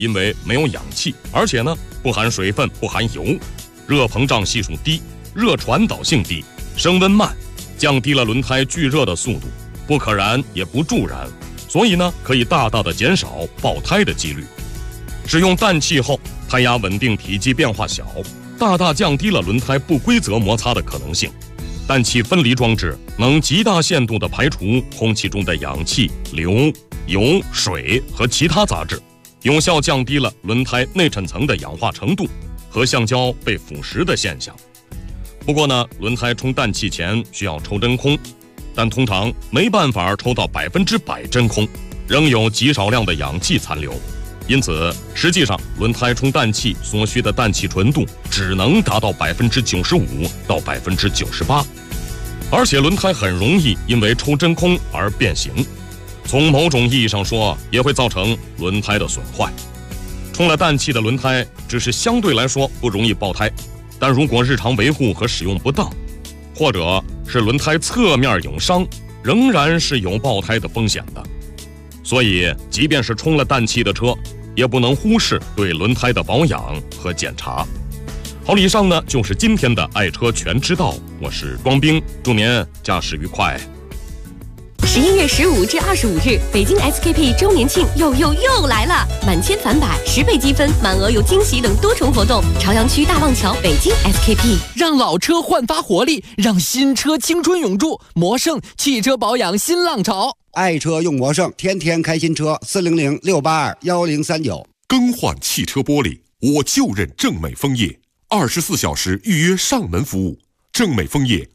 因为没有氧气，而且呢不含水分，不含油，热膨胀系数低，热传导性低，升温慢，降低了轮胎聚热的速度，不可燃也不助燃，所以呢可以大大的减少爆胎的几率。使用氮气后，胎压稳定，体积变化小，大大降低了轮胎不规则摩擦的可能性。氮气分离装置能极大限度地排除空气中的氧气、硫、油、水和其他杂质，有效降低了轮胎内衬层的氧化程度和橡胶被腐蚀的现象。不过呢，轮胎充氮气前需要抽真空，但通常没办法抽到100%真空，仍有极少量的氧气残留。因此，实际上轮胎充氮气所需的氮气纯度只能达到95%到98%，而且轮胎很容易因为抽真空而变形，从某种意义上说，也会造成轮胎的损坏。充了氮气的轮胎只是相对来说不容易爆胎，但如果日常维护和使用不当，或者是轮胎侧面有伤，仍然是有爆胎的风险的。所以，即便是充了氮气的车，也不能忽视对轮胎的保养和检查。好，以上呢就是今天的爱车全知道，我是庄兵，祝您驾驶愉快。 11月15至25日，北京 SKP 周年庆又来了！满千返百，10倍积分，满额有惊喜等多重活动。朝阳区大望桥北京 SKP， 让老车焕发活力，让新车青春永驻。魔盛汽车保养新浪潮， 爱车用魔盛，天天开新车。400-682-1039。 更换汽车玻璃，我就认正美枫叶，24小时预约上门服务。正美枫叶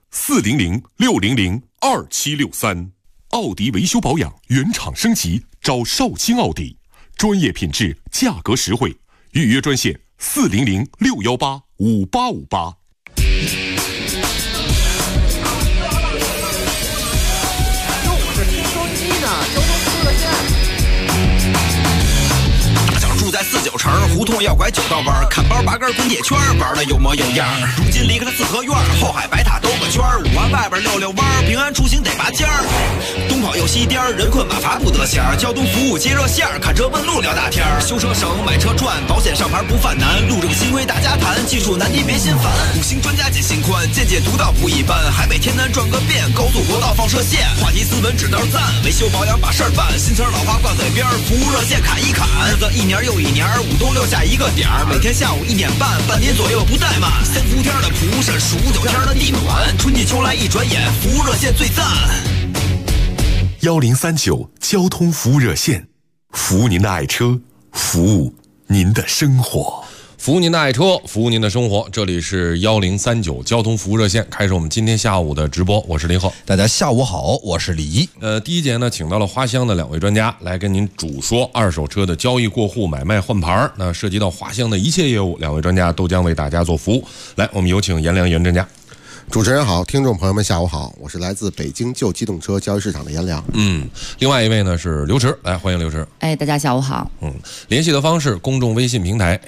400-600-2763。奥迪维修保养原厂升级，找绍兴奥迪，专业品质，价格实惠，预约专线400-618-5858。 住在49城，胡同要拐9道弯，看包8根滚铁圈，玩的有模有样。如今离开了四合院，后海白塔兜个圈，5环外边溜溜弯，平安出行得拔尖儿。东跑又西颠，人困马乏不得闲。交通服务接热线，看车问路聊大天。修车省，买车赚，保险上牌不犯难。路正新规大家谈，技术难题别心烦。5星专家解心宽，见解独到不一般。海北天南转个遍，高速国道放射线，话题斯文指道赞，维修保养把事儿办。新词老话挂嘴边，服务热线砍一砍。日子一年又一年，5冬6夏一个点儿，每天下午1点半，半年左右不怠慢。3伏天的蒲扇，数9天的地暖，春季秋来一转眼，服务热线最赞。 1039交通服务热线，服务您的爱车，服务您的生活。 服务您的爱车，服务您的生活。这里是1039交通服务热线，开始我们今天下午的直播。我是林浩， 大家下午好，我是李一。 第一节呢，请到了花乡的2位专家来跟您主说二手车的交易过户、买卖换牌。那涉及到花乡的一切业务，2位专家都将为大家做服务。来，我们有请颜良严专家。 主持人好，听众朋友们下午好，我是来自北京旧机动车交易市场的颜良。 另外一位呢是刘驰，来欢迎刘驰。 大家下午好。 联系的方式，公众微信平台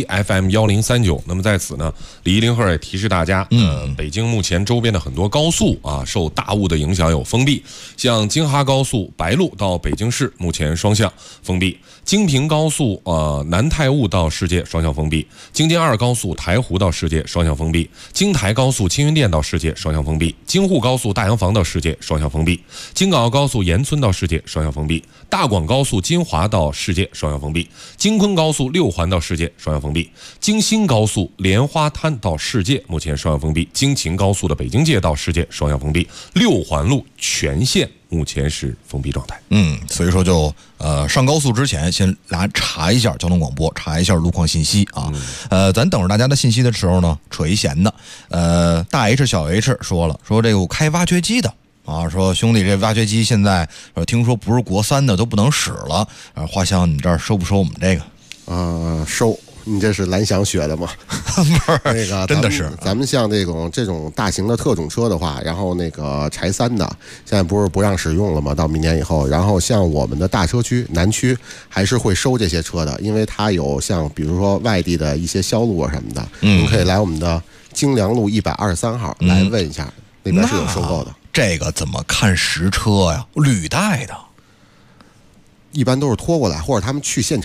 ACFM1039。那么在此呢，李一林鹤也提示大家，北京目前周边的很多高速啊，受大雾的影响有封闭，像京哈高速白鹿到北京市目前双向封闭，京平高速南太坞到世界双向封闭，京津2高速台湖到世界双向封闭，京台高速青云店到世界双向封闭，京沪高速大洋房到世界双向封闭，京港澳高速盐村到世界双向封闭，大广高速金华到世界双向封闭，京昆高速6环到世界双向封闭，京新高速莲花滩到世界目前双向封闭，京秦高速的北京界到世界双向封闭，6环路全线目前是封闭状态。 所以说就上高速之前先来查一下交通广播，查一下路况信息啊。咱等着大家的信息的时候呢，扯一闲的。大 H 小 H 说这个开挖掘机的啊，说兄弟这挖掘机现在听说不是国3的都不能使了。花乡你们这儿收不收我们这个？ 收。你这是蓝翔学的吗？ 不是， 那个真的是咱们像这种大型的特种车的话，然后那个柴3的现在不是不让使用了吗？到明年以后，然后像我们的大车区南区还是会收这些车的，因为它有像比如说外地的一些销路啊什么的，您可以来我们的京良路123号来问一下，那边是有收购的。 这个怎么看实车呀？履带的， 一般都是拖过来，或者他们去现场。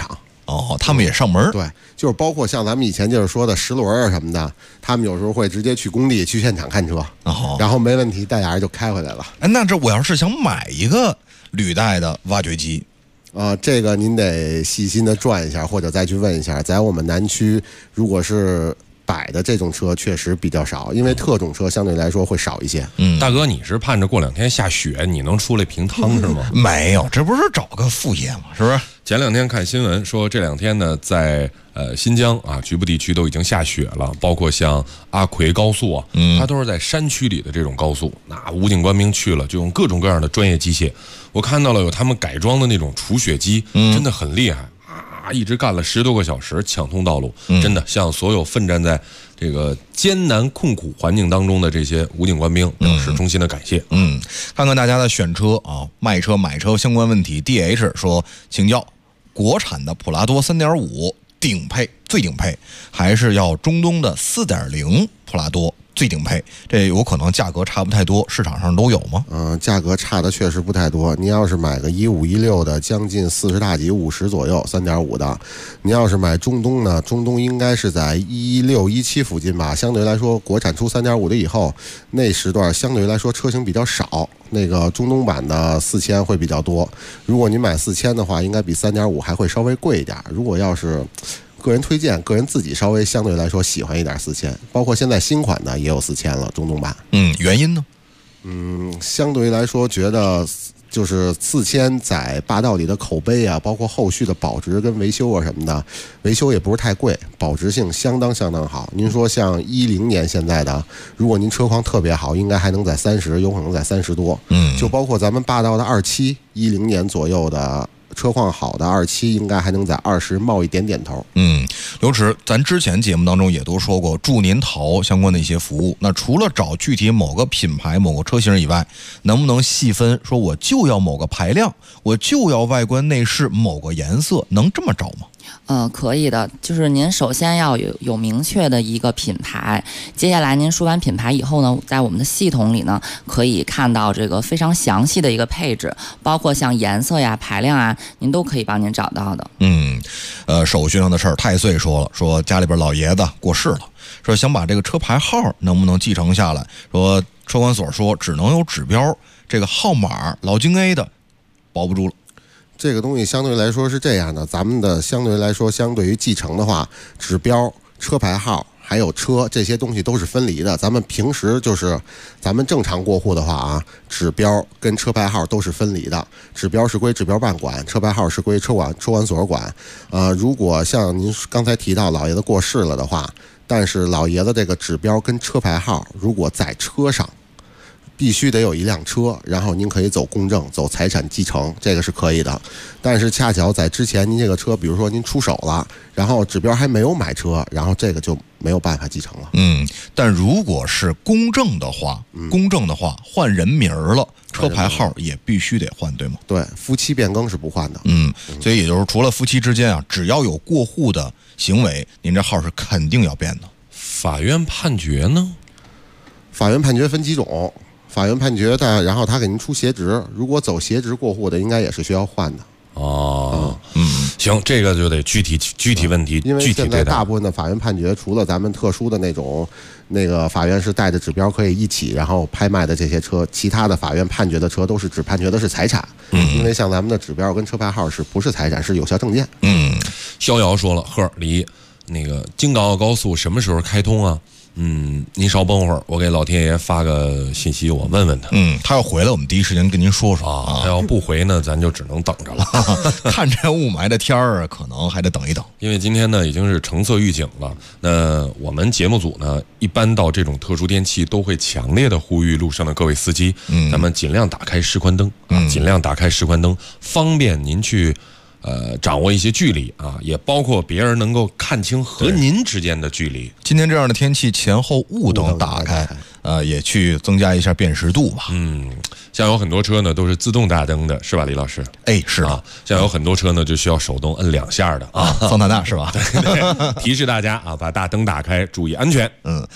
哦，他们也上门。 对，就是包括像咱们以前就是说的10轮啊什么的，他们有时候会直接去工地去现场看车，然后没问题带俩人就开回来了。 哎，那这我要是想买一个履带的挖掘机， 这个您得细心的转一下，或者再去问一下，在我们南区如果是摆的这种车确实比较少，因为特种车相对来说会少一些。 大哥，你是盼着过2天下雪你能出来平汤是吗？ 没有，这不是找个副业吗？是不是？ 前2天看新闻说这2天呢，在新疆啊局部地区都已经下雪了，包括像阿奎高速啊，它都是在山区里的这种高速，那武警官兵去了就用各种各样的专业机械，我看到了有他们改装的那种除雪机，真的很厉害。一直干了10多个小时抢通道路，真的向所有奋战在这个艰难困苦环境当中的这些武警官兵表示衷心的感谢。 看看大家的选车啊、卖车、买车相关问题。DH 说，请教国产的普拉多 3.5 顶配最顶配，还是要中东的 4.0 普拉多最顶配？这有可能价格差不太多，市场上都有吗？ 价格差的确实不太多。你要是买个15、16的，将近40大几50左右，3.5的。你要是买中东呢，中东应该是在16、17附近吧。相对来说，国产出3.5的以后，那时段相对来说车型比较少。那个中东版的4000会比较多。如果你买4000的话，应该比3.5还会稍微贵一点。如果要是个人推荐，个人自己稍微相对来说喜欢一点4000，包括现在新款的也有4000了，中东版。 原因呢？ 相对来说觉得就是4000在霸道里的口碑啊，包括后续的保值跟维修啊什么的，维修也不是太贵，保值性相当好。您说像10年现在的，如果您车况特别好，应该还能在30，有可能在30多。就包括咱们霸道的27，10年左右的车况好的27，应该还能在20冒一点点头。 刘驰，咱之前节目当中也都说过助您淘相关的一些服务。那除了找具体某个品牌、某个车型以外，能不能细分？说我就要某个排量，我就要外观内饰某个颜色，能这么找吗？ 可以的，就是您首先要有明确的一个品牌，接下来您说完品牌以后呢，在我们的系统里呢，可以看到这个非常详细的一个配置，包括像颜色呀、排量啊，您都可以帮您找到的。 手续上的事儿，太岁说了，说家里边老爷子过世了，说想把这个车牌号能不能继承下来，说车管所说只能有指标，这个号码老京 A 的保不住了。 这个东西相对来说是这样的，咱们的相对来说，相对于继承的话，指标、车牌号还有车这些东西都是分离的。咱们平时就是咱们正常过户的话啊，指标跟车牌号都是分离的。指标是归指标办管，车牌号是归车管所管。如果像您刚才提到老爷子过世了的话，但是老爷子这个指标跟车牌号如果在车上，必须得有一辆车，然后您可以走公证、走财产继承，这个是可以的。但是恰巧在之前您这个车，比如说您出手了，然后指标还没有买车，然后这个就没有办法继承了。 但如果是公证的话，换人名了，车牌号也必须得换，对吗？ 对，夫妻变更是不换的。 所以也就是除了夫妻之间啊，只要有过户的行为，您这号是肯定要变的。 法院判决呢？ 法院判决分几种。法院判决的，然后他给您出协值，如果走协值过户的，应该也是需要换的。 行，这个就得具体问题， 因为现在大部分的法院判决，除了咱们特殊的那种，那个法院是带着指标可以一起然后拍卖的这些车，其他的法院判决的车都是只判决的是财产。因为像咱们的指标跟车牌号是不是财产，是有效证件。 逍遥说了，离那个京港澳高速什么时候开通啊？您稍等会儿，我给老天爷发个信息，我问问他。 他要回来，我们第一时间跟您说说啊。他要不回呢，咱就只能等着了。 看这雾霾的天儿，可能还得等一等。 因为今天呢已经是橙色预警了，那我们节目组呢，一般到这种特殊天气都会强烈的呼吁路上的各位司机，咱们尽量打开示宽灯尽量打开示宽灯，方便您去。掌握一些距离啊，也包括别人能够看清和您之间的距离。 今天这样的天气，前后雾灯打开，也去增加一下辨识度吧。 像有很多车呢都是自动大灯的，是吧，李老师？ 是啊。像有很多车呢就需要手动摁2下的啊， 桑塔纳是吧？ 对，提示大家啊，把大灯打开，注意安全。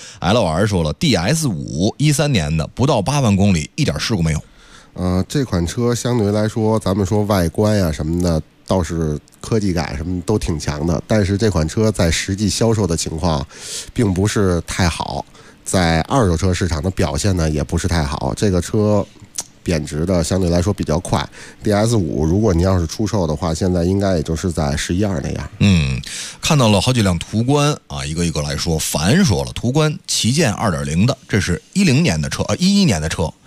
LR 说了 ，DS5 13年的，不到8万公里，一点事故没有。 这款车相对来说，咱们说外观呀什么的， 倒是科技感什么都挺强的，但是这款车在实际销售的情况并不是太好，在二手车市场的表现呢也不是太好。这个车贬值的相对来说比较快 ，DS5 如果你要是出售的话，现在应该也就是在11.2那样。 看到了好几辆途观啊，一个一个来说。凡说了，途观旗舰 2.0 的，这是11年的车，11年的车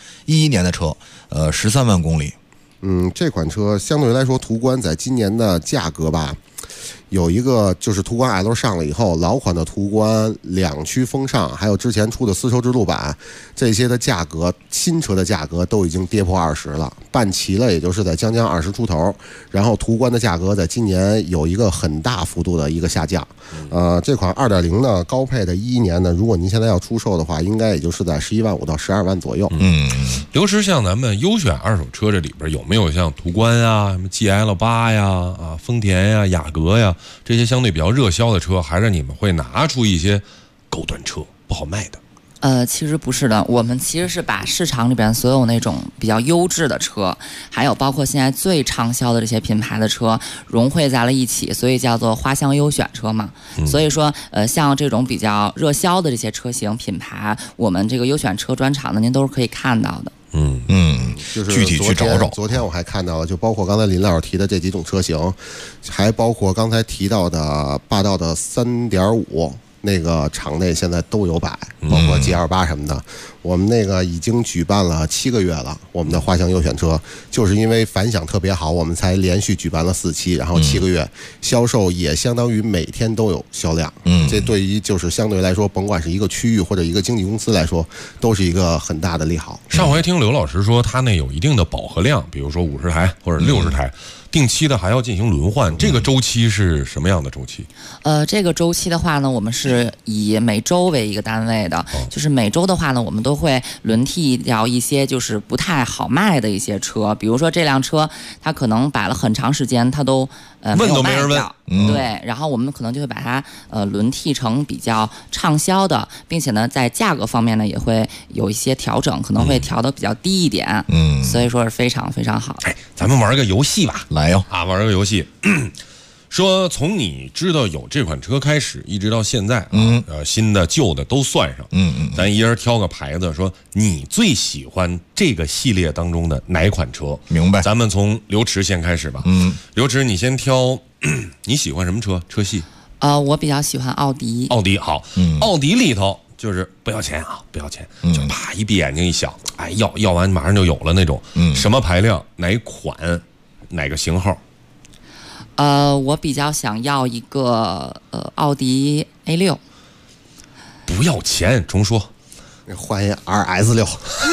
，13万公里。 这款车相对来说，途观在今年的价格吧，有一个就是途观 L 上了以后，老款的途观2驱风尚，还有之前出的丝绸之路版，这些的价格，新车的价格都已经跌破20了，办齐了也就是在将20出头。然后途观的价格在今年有一个很大幅度的一个下降。这款 2.0 的高配的11年呢，如果您现在要出售的话，应该也就是在11万5到12万左右。 刘驰，像咱们优选二手车这里边有没有像途观啊、什么 GL8 呀、丰田呀、雅阁呀这些相对比较热销的车，还是你们会拿出一些高端车不好卖的？ 其实不是的，我们其实是把市场里边所有那种比较优质的车，还有包括现在最畅销的这些品牌的车融汇在了一起，所以叫做花香优选车嘛。所以说，像这种比较热销的这些车型品牌，我们这个优选车专场呢，您都是可以看到的。 就是具体去找找。 昨天我还看到了，就包括刚才林老师提的这几种车型，还包括刚才提到的霸道的3.5。那个场内现在都有摆，包括 G28 什么的。我们那个已经举办了7个月了，我们的花香优选车就是因为反响特别好，我们才连续举办了4期，然后7个月销售也相当于每天都有销量。这对于就是相对来说，甭管是一个区域或者一个经纪公司来说，都是一个很大的利好。 上回听刘老师说，他那有一定的饱和量，比如说50台或者60台。定期的还要进行轮换，这个周期是什么样的周期？ 这个周期的话呢，我们是以每周为一个单位的，就是每周的话呢，我们都会轮替掉一些就是不太好卖的一些车，比如说这辆车它可能摆了很长时间，它都问都没人问， 对，然后我们可能就会把它轮替成比较畅销的，并且呢在价格方面呢也会有一些调整，可能会调得比较低一点，所以说是非常非常好。 咱们玩个游戏吧。 来哟玩个游戏，说从你知道有这款车开始，一直到现在新的旧的都算上，咱一人挑个牌子，说你最喜欢这个系列当中的哪款车？ 明白？ 咱们从刘驰先开始吧。刘驰，你先挑，你喜欢什么车系？ 我比较喜欢奥迪。 奥迪好，奥迪里头就是不要钱啊，不要钱，就啪一闭眼睛一想，哎，要完马上就有了那种，什么排量，哪款？哪个型号？ 我比较想要一个奥迪 A6。 不要钱，重说。 换一 RS6。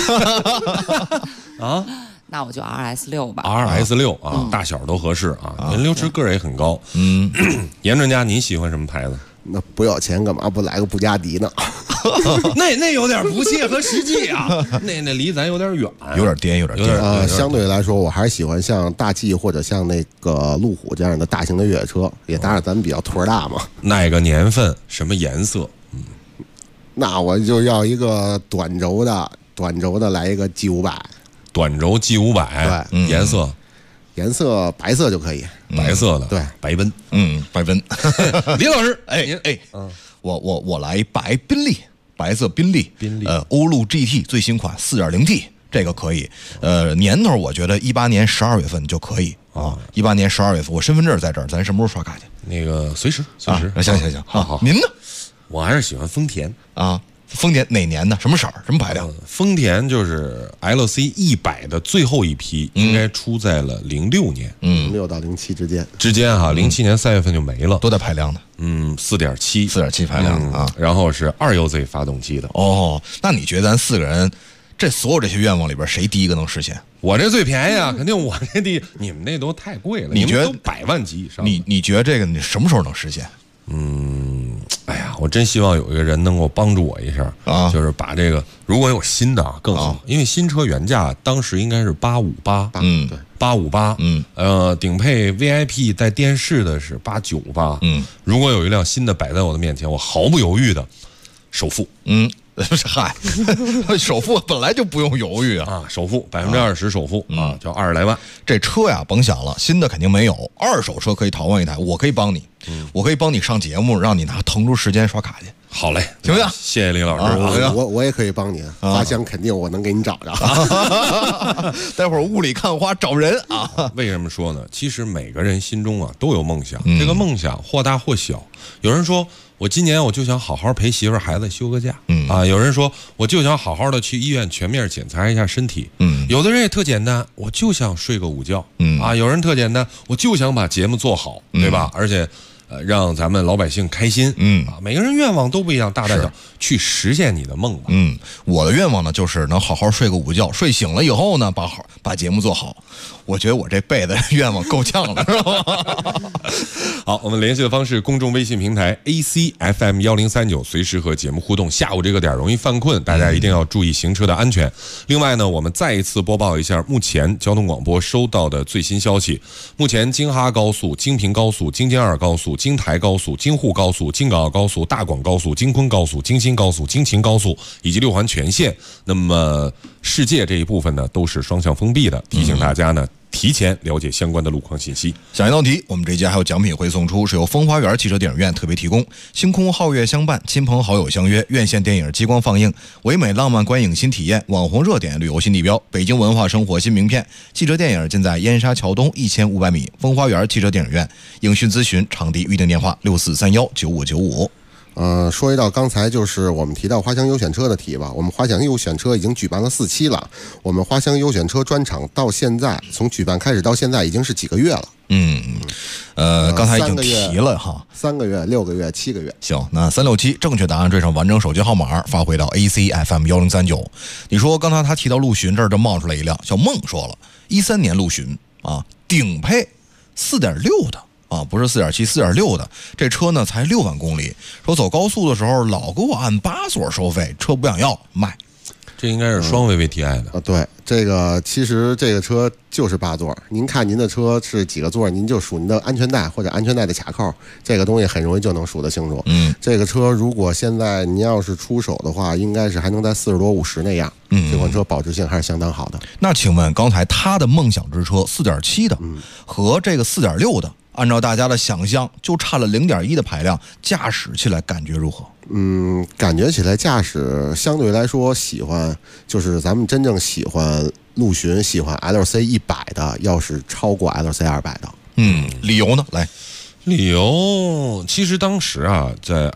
啊？那我就 RS6 吧。 RS6 啊，大小都合适啊。刘驰个儿也很高。严专家，你喜欢什么牌子？ 那不要钱干嘛不来个布加迪呢？ 那有点不切合实际啊，那离咱有点远， 有点颠。 相对来说，我还是喜欢像大 G 或者像那个路虎这样的大型的越野车，也当然咱们比较坨大嘛。 哪个年份？什么颜色？ 那我就要一个短轴的来一个 G500。 短轴 G500， 对， 颜色白色就可以， 白色的， 对， 白奔， 白奔。 李老师， 我来白宾利，白色宾利，欧陆 GT 最新款 4.0T， 这个可以。年头我觉得18年12月份就可以啊，18年12月份，我身份证在这儿，咱什么时候刷卡去？ 那个随时。 行，好。您呢？ 我还是喜欢丰田啊。丰田哪年的？什么色儿？什么排量？ 丰田就是 LC100的最后一批，应该出在了06年 ，06到07之间哈，07年3月份就没了。 多大排量的 ？4.7 排量啊。 然后是2UZ 发动机的。 哦，那你觉得咱4个人，所有这些愿望里边，谁第一个能实现？ 我这最便宜啊，肯定我这第一。你们那都太贵了， 你觉得都100万级以上？ 你觉得这个你什么时候能实现？ 哎呀，我真希望有一个人能够帮助我一下啊，就是把这个如果有新的更好，因为新车原价当时应该是858， 对 ，858，顶配 VIP 带电视的是898，如果有一辆新的摆在我的面前，我毫不犹豫的首付， 嗨，首付本来就不用犹豫啊， 首付20%首付啊，叫20来万。 这车呀，甭想了，新的肯定没有，二手车可以淘换一台，我可以帮你，我可以帮你上节目，让你腾出时间刷卡去。 好嘞， 行不行？ 谢谢李老师。 我也可以帮你，花香肯定我能给你找着。 待会儿雾里看花找人啊。 为什么说呢？其实每个人心中啊都有梦想，这个梦想或大或小。有人说我今年我就想好好陪媳妇儿孩子休个假，有人说我就想好好的去医院全面检查一下身体，有的人也特简单，我就想睡个午觉，有人特简单，我就想把节目做好，对吧？而且让咱们老百姓开心，每个人愿望都不一样，大小，去实现你的梦吧。 我的愿望呢，就是能好好睡个午觉，睡醒了以后呢，把节目做好。我觉得我这辈子愿望够呛了，是吧？ 好，我们联系的方式：公众微信平台 ACFM1039，随时和节目互动。下午这个点容易犯困，大家一定要注意行车的安全。另外呢，我们再一次播报一下目前交通广播收到的最新消息。目前京哈高速、京平高速、京津二高速、京台高速、京沪高速、京港澳高速、大广高速、京昆高速、京新高速、京秦高速以及6环全线，那么世界这一部分呢都是双向封闭的，提醒大家呢提前了解相关的路况信息。 下一道题，我们这一节还有奖品会送出，是由风花园汽车电影院特别提供。星空皓月相伴，亲朋好友相约，院线电影激光放映，唯美浪漫观影新体验，网红热点旅游新地标，北京文化生活新名片。汽车电影尽在燕莎桥东1500米风花园汽车电影院。影讯咨询场地预订电话64319595。 说一到刚才就是我们提到花乡优选车的题吧，我们花乡优选车已经举办了4期了，我们花乡优选车专场到现在从举办开始到现在已经是几个月了。 刚才已经提了哈 ，3个月、6个月、7个月。 行，那367正确答案缀上完整手机号码，发回到 ACFM1039。你说刚才他提到陆巡，这儿就冒出来一辆，小孟说了，13年陆巡啊，顶配4.6的。不是4.7 4.6的，这车呢才6万公里，说走高速的时候老给我按8座收费，车不想要卖。 这应该是双 VVTi 的对，这个其实这个车就是8座，您看您的车是几个座，您就数您的安全带或者安全带的卡扣，这个东西很容易就能数得清楚。这个车如果现在您要是出手的话，应该是还能在40多50那样。这款车保值性还是相当好的。 那请问刚才他的梦想之车4.7的和这个4.6的，按照大家的想象，就差了0.1的排量，驾驶起来感觉如何？ 感觉起来驾驶相对来说喜欢，就是咱们真正喜欢陆巡、喜欢 LC100的，要是超过 LC200的。 理由呢？来， 理由其实当时啊，在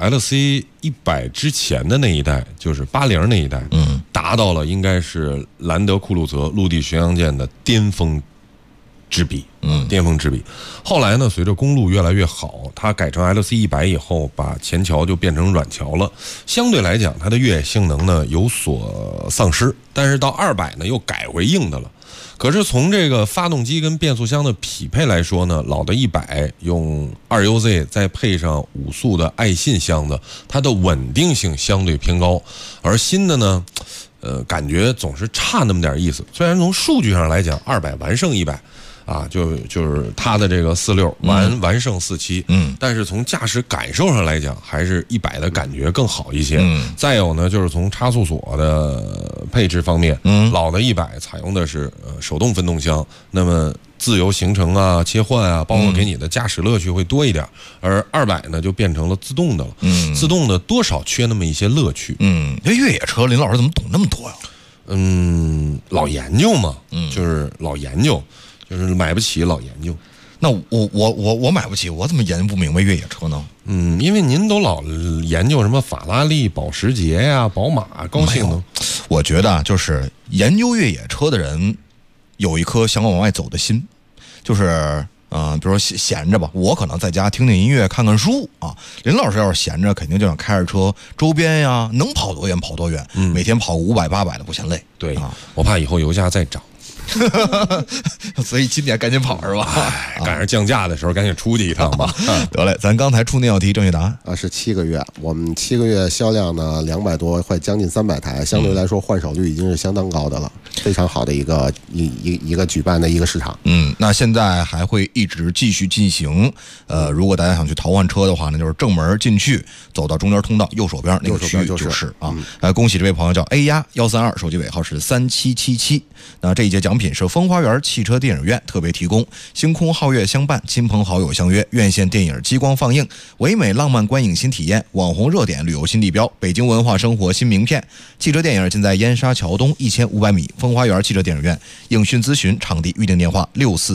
LC100之前的那一代，就是80那一代，达到了应该是兰德酷路泽陆地巡洋舰的巅峰之比，巅峰之比。后来呢，随着公路越来越好，它改成 LC100以后，把前桥就变成软桥了。相对来讲，它的越野性能呢有所丧失，但是到200呢又改回硬的了。可是从这个发动机跟变速箱的匹配来说呢，老的100用2UZ 再配上5速的爱信箱子，它的稳定性相对偏高，而新的呢，感觉总是差那么点意思。虽然从数据上来讲，200完胜100。就是它的这个46完胜47，但是从驾驶感受上来讲，还是100的感觉更好一些。再有呢，就是从差速锁的配置方面，老的100采用的是手动分动箱，那么自由行程啊、切换啊，包括给你的驾驶乐趣会多一点，而200呢就变成了自动的了。自动的多少缺那么一些乐趣。 这越野车林老师怎么懂那么多呀？ 老研究嘛，就是老研究。就是买不起老研究， 那我买不起，我怎么研究不明白越野车呢？ 因为您都老研究什么法拉利、保时捷呀、宝马，高兴呢。 我觉得就是研究越野车的人有一颗想往外走的心，就是比如说闲着吧，我可能在家听听音乐、看看书啊。林老师要是闲着，肯定就想开着车周边呀，能跑多远跑多远，每天跑500、800的不嫌累。 对，我怕以后油价再涨。 所以今年赶紧跑是吧？ 赶上降价的时候，赶紧出去一趟吧。 得嘞，咱刚才出那道题正确答案是7个月，我们7个月销量呢200多，快将近300台，相对来说换手率已经是相当高的了，非常好的一个举办的一个市场。 那现在还会一直继续进行。如果大家想去淘换车的话呢，就是正门进去，走到中间通道右手边那个区域就是啊。恭喜这位朋友叫 A 鸭132，手机尾号是3777。那这一节奖品是风花园汽车电影院特别提供，星空皓月相伴，亲朋好友相约，院线电影激光放映，唯美浪漫观影新体验，网红热点旅游新地标，北京文化生活新名片。汽车电影尽在燕莎桥东1500米风花园汽车电影院，影讯咨询场地预订电话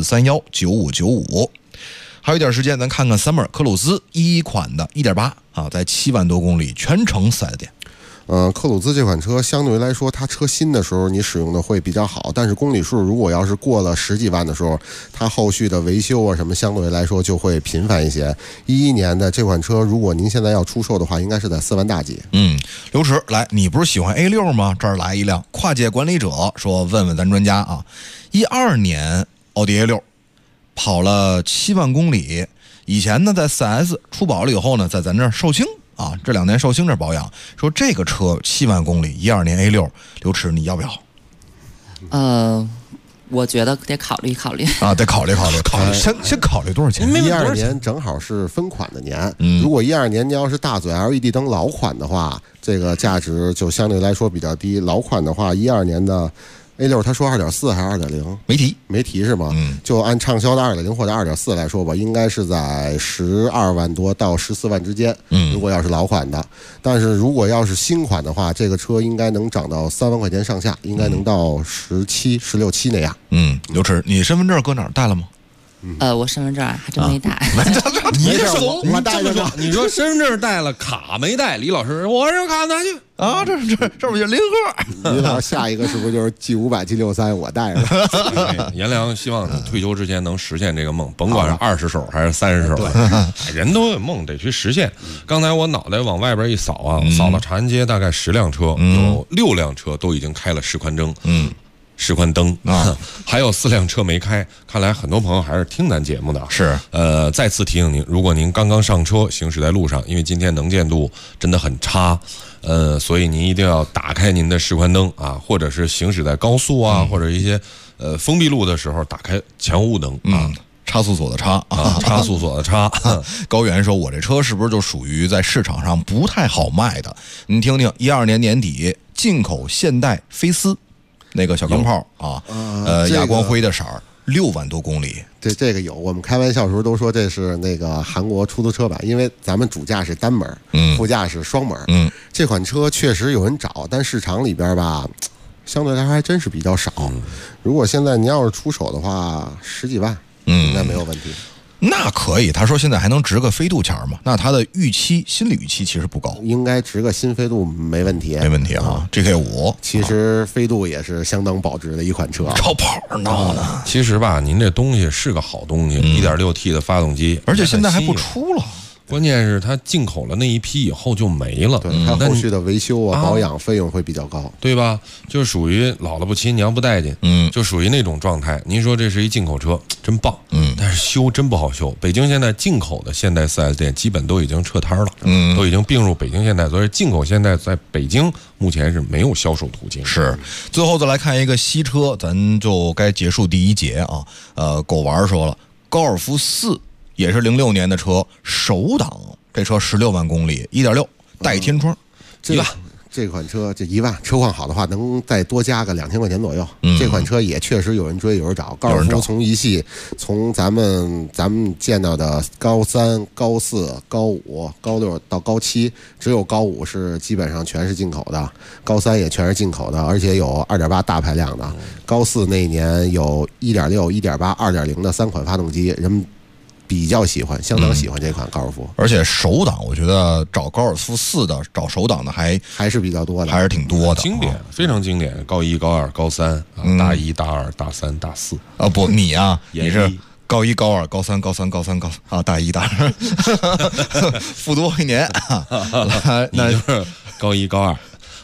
6431959595。还有一点时间，咱看看 Summer 科鲁兹1款的 1.8 啊，在7万多公里全程4S店。 克鲁兹这款车相对来说，它车新的时候你使用的会比较好，但是公里数如果要是过了10几万的时候，它后续的维修啊什么相对来说就会频繁一些。11年的这款车，如果您现在要出售的话，应该是在4万大几。 刘驰，来，你不是喜欢 A6 吗？这儿来一辆跨界管理者，说问问咱专家啊，12年奥迪 A6 跑了7万公里，以前呢在 4S 出保了以后呢，在咱这儿寿星。这2年寿星这保养，说这个车7万公里，12年 A6， 刘驰你要不要？ 我觉得得考虑考虑得考虑先考虑多少钱 ？12年正好是分款的年，如果12年你要是大嘴 LED 灯老款的话，这个价值就相对来说比较低。老款的话，12年的A6，他说2.4还是2.0？没提是吗？就按畅销的2.0或者2.4来说吧，应该是在12万多到14万之间。如果要是老款的，但是如果要是新款的话，这个车应该能涨到3万块钱上下，应该能到17、16、17那样。 刘驰，你身份证搁哪儿带了吗？ 我身份证还真没带。 你我带着呢。 你说身份证带了，卡没带？李老师，我这卡拿去啊！这不就林鹤？ 李老师下一个是不是就是 G500、G63？我带着。 颜良希望你退休之前能实现这个梦，甭管是20手还是30手，人都有梦得去实现。刚才我脑袋往外边一扫啊，扫到长安街大概10辆车，有6辆车都已经开了示宽灯。示宽灯啊，还有4辆车没开，看来很多朋友还是听咱节目的。 是， 再次提醒您，如果您刚刚上车，行驶在路上，因为今天能见度真的很差，所以您一定要打开您的示宽灯啊，或者是行驶在高速啊，或者一些封闭路的时候，打开前后雾灯啊。 差速锁的差啊， 差速锁的差。 高原说：“我这车是不是就属于在市场上不太好卖的？您听听，12年年底进口现代菲斯。”那个小钢炮啊，哑光灰的色儿，6万多公里。 这个有，我们开玩笑的时候都说这是那个韩国出租车版，因为咱们主驾是单门，副驾是双门。这款车确实有人找，但市场里边吧，相对来说还真是比较少。如果现在您要是出手的话，10几万，应该没有问题。 那可以，他说现在还能值个飞度钱嘛？那他的心理预期其实不高， 应该值个新飞度没问题， 没问题啊。GK5 其实飞度也是相当保值的一款车， 超跑闹呢。 其实吧，您这东西是个好东西，1.6T 的发动机， 而且现在还不出了。 关键是它进口了那一批以后就没了， 对，它后续的维修啊、保养费用会比较高， 对吧？就属于老了不亲，娘不待见，就属于那种状态。您说这是一进口车，真棒，但是修真不好修。北京现在进口的现代 4S 店基本都已经撤摊了，都已经并入北京现代，所以进口现代在北京目前是没有销售途径。 是，最后再来看一个西车，咱就该结束第一节啊。狗丸说了，高尔夫4。也是06年的车，手挡，这车16万公里，1.6带天窗，1万。 这款车这1万，车况好的话能再多加个2000块钱左右。这款车也确实有人追，有人找。高尔夫从一系，从咱们见到的高3、高4、高5、高6到高7，只有高5是基本上全是进口的，高3也全是进口的，而且有2.8大排量的。高4那一年有1.6、1.8、2.0的3款发动机，人们比较喜欢，相当喜欢这款高尔夫。 而且手挡，我觉得找高尔夫4的找手挡的还是比较多的， 还是挺多的， 经典，非常经典。高1、高2、高3，大1、大2、大3、大4。 不，你啊，你是高1、高2、高3、高3、高3、高啊，大1、大2，复读一年。 那就是高1、高2。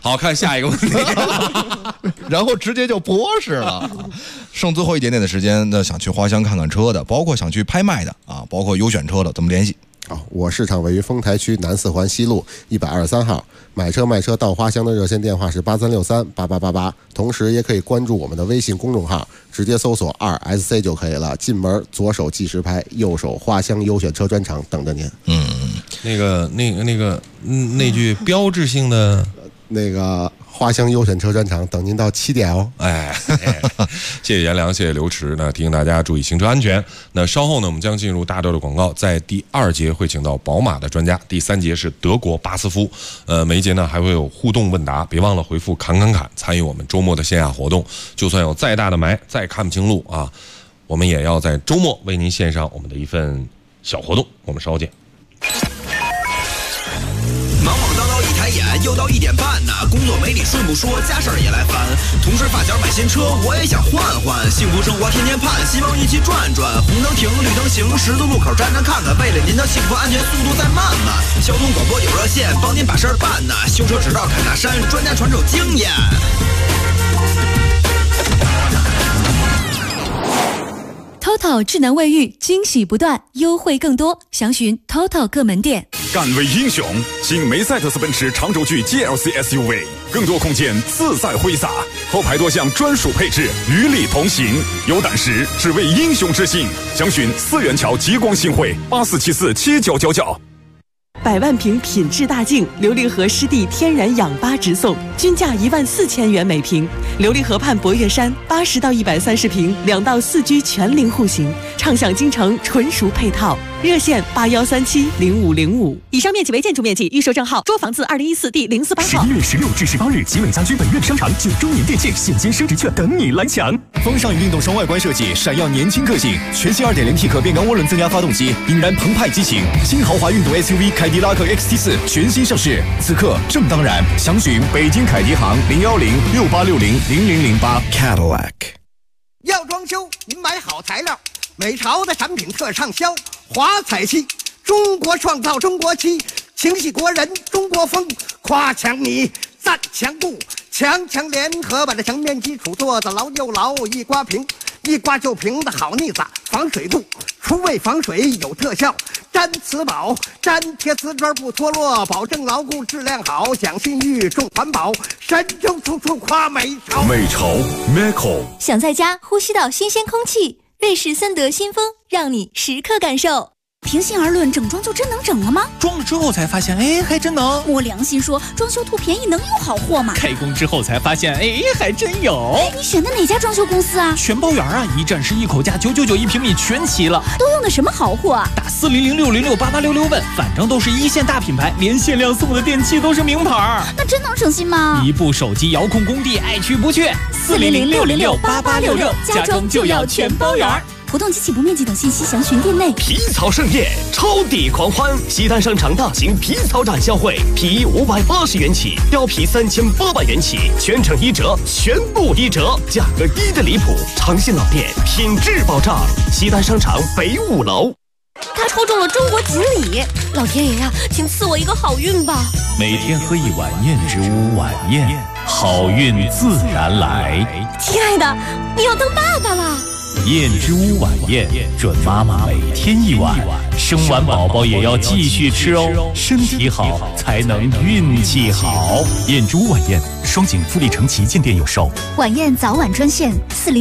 好看下一个问题， 然后直接就博士了。剩最后一点点的时间，那想去花乡看看车的，包括想去拍卖的啊，包括优选车的，怎么联系？ 我市场位于丰台区南四环西路123号，买车卖车到花乡的热线电话是83638888，同时也可以关注我们的微信公众号，直接搜索2SC 就可以了。进门左手计时牌，右手花乡优选车专场等着您。 那句标志性的花乡优选车专场等您到7点哦。 谢谢颜良，谢谢刘驰呢，提醒大家注意行车安全。那稍后呢，我们将进入大段的广告，在第2节会请到宝马的专家，第3节是德国巴斯夫。每一节呢还会有互动问答，别忘了回复侃参与我们周末的线下活动。就算有再大的霾，再看不清路啊，我们也要在周末为您献上我们的一份小活动。我们稍后见。 忙忙叨叨一抬眼，又到1点半呢，工作没理顺不说，家事儿也来烦。同事发小买新车，我也想换换，幸福生活天天盼，希望一起转转。红灯停，绿灯行，十字路口站站看看，为了您的幸福安全，速度再慢慢。交通广播有热线，帮您把事儿办呢。修车指导侃大山，专家传授经验。 TOTO 智能卫浴惊喜不断，优惠更多，详询 TOTO 各门店。 敢为英雄，新梅赛德斯奔驰长轴距 GLC SUV， 更多空间自在挥洒，后排多项专属配置与你同行。有胆识，只为英雄之心。详询4元桥极光新会84747999。 100万瓶品质大净琉璃河湿地天然氧吧直送，均价14000元每瓶。琉璃河畔博悦山80到130平，2到4居全龄户型，畅享京城纯熟配套。热线81370505。以上面积为建筑面积，预售证号捉房字2014第048号。 11月16至18日，集美家居本院商场9周年店庆现金升值券等你来抢。风尚运动双外观设计，闪耀年轻个性。全新 2.0T 可变缸涡轮增压发动机，引燃澎湃激情。新豪华运动 SUV 凯迪拉克 XT4 全新上市，此刻正当然。详询北京凯迪行01068600008 Cadillac。 要装修，您买好材料，美潮的产品特畅销。华彩漆，中国创造中国漆，情系国人中国风，夸强你赞强固，强强联合把这墙面基础做得牢又牢，一刮平，一刮就平的好腻子，防水度，除味防水有特效，粘瓷宝，粘贴瓷砖不脱落，保证牢固质量好，讲信誉重环保，神州处处夸美潮。 美潮 Meco。 想在家呼吸到新鲜空气，瑞士森德新风让你时刻感受。 平心而论，整装就真能整了吗？ 装了之后才发现，还真能。 摸良心说，装修图便宜能有好货吗？ 开工之后才发现，还真有。 你选的哪家装修公司啊？ 全包圆啊，一站式一口价999一平米全齐了。 都用的什么好货啊？ 打40060688866问，反正都是一线大品牌，连限量送的电器都是名牌。 那真能省心吗？ 一部手机遥控工地，爱去不去。 40060668866，家装就要全包圆。活动及起步面积等信息详询店内。 皮草盛宴，超抵狂欢！西单商场大型皮草展销会，皮衣580元起，貂皮3800元起，全程1折，全部1折，价格低得离谱。长信老店，品质保障。西单商场北5楼。 他抽中了中国锦鲤，老天爷呀，请赐我一个好运吧！ 每天喝一碗燕之屋晚宴，好运自然来。 亲爱的，你要当爸爸了。 燕之屋晚宴，准妈妈每天1碗，生完宝宝也要继续吃哦，身体好才能运气好。燕之屋晚宴，双井富力城旗舰店有售。 晚宴早晚专线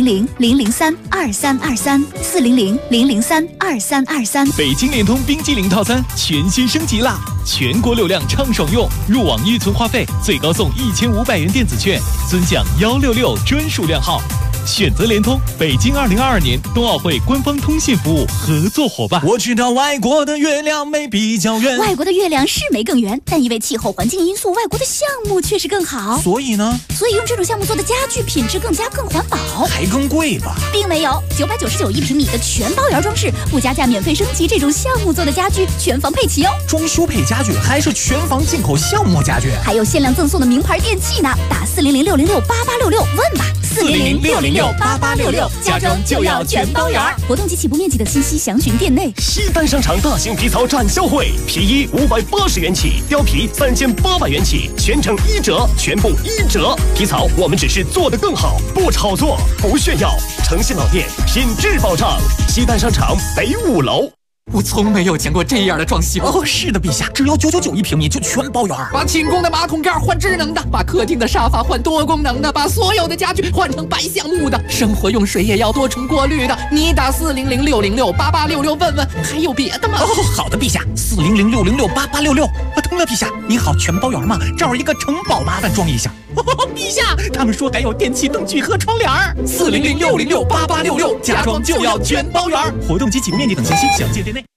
400-003-2323，400-003-2323。 北京联通冰激凌套餐全新升级啦！全国流量畅爽用，入网预存话费最高送1500元电子券，尊享166专属量号。选择联通，北京2022年冬奥会官方通信服务合作伙伴。 我知道外国的月亮没比较圆， 外国的月亮是没更圆，但因为气候环境因素，外国的项目确实更好。 所以呢？ 所以用这种项目做的家具品质更环保， 还更贵吧？ 并没有，999一平米的全包圆装饰，不加价免费升级，这种项目做的家具全房配齐哦。 装修配家具还是全房进口项目家具， 还有限量赠送的名牌电器呢。打40060688866问吧。 400-606-8866，家装就要全包圆。活动及起步面积等信息详询店内。 西单商场大型皮草展销会，皮衣580元起，貂皮3800元起，全程1折，全部1折。皮草我们只是做得更好，不炒作，不炫耀，诚信老店，品质保障。西单商场北5楼。 我从没有见过这样的装修哦！是的，陛下，只要999一平米就全包圆。把寝宫的马桶盖换智能的，把客厅的沙发换多功能的，把所有的家具换成白橡木的，生活用水也要多重过滤的。你打400-606-8866问问，还有别的吗？哦，好的，陛下，400-606-8866。通了，陛下，您好，全包圆吗？这儿一个城堡，麻烦装一下。陛下，他们说还有电器灯具和窗帘400-606-8866，家装就要全包圆。活动及起步面积等信息详见店内。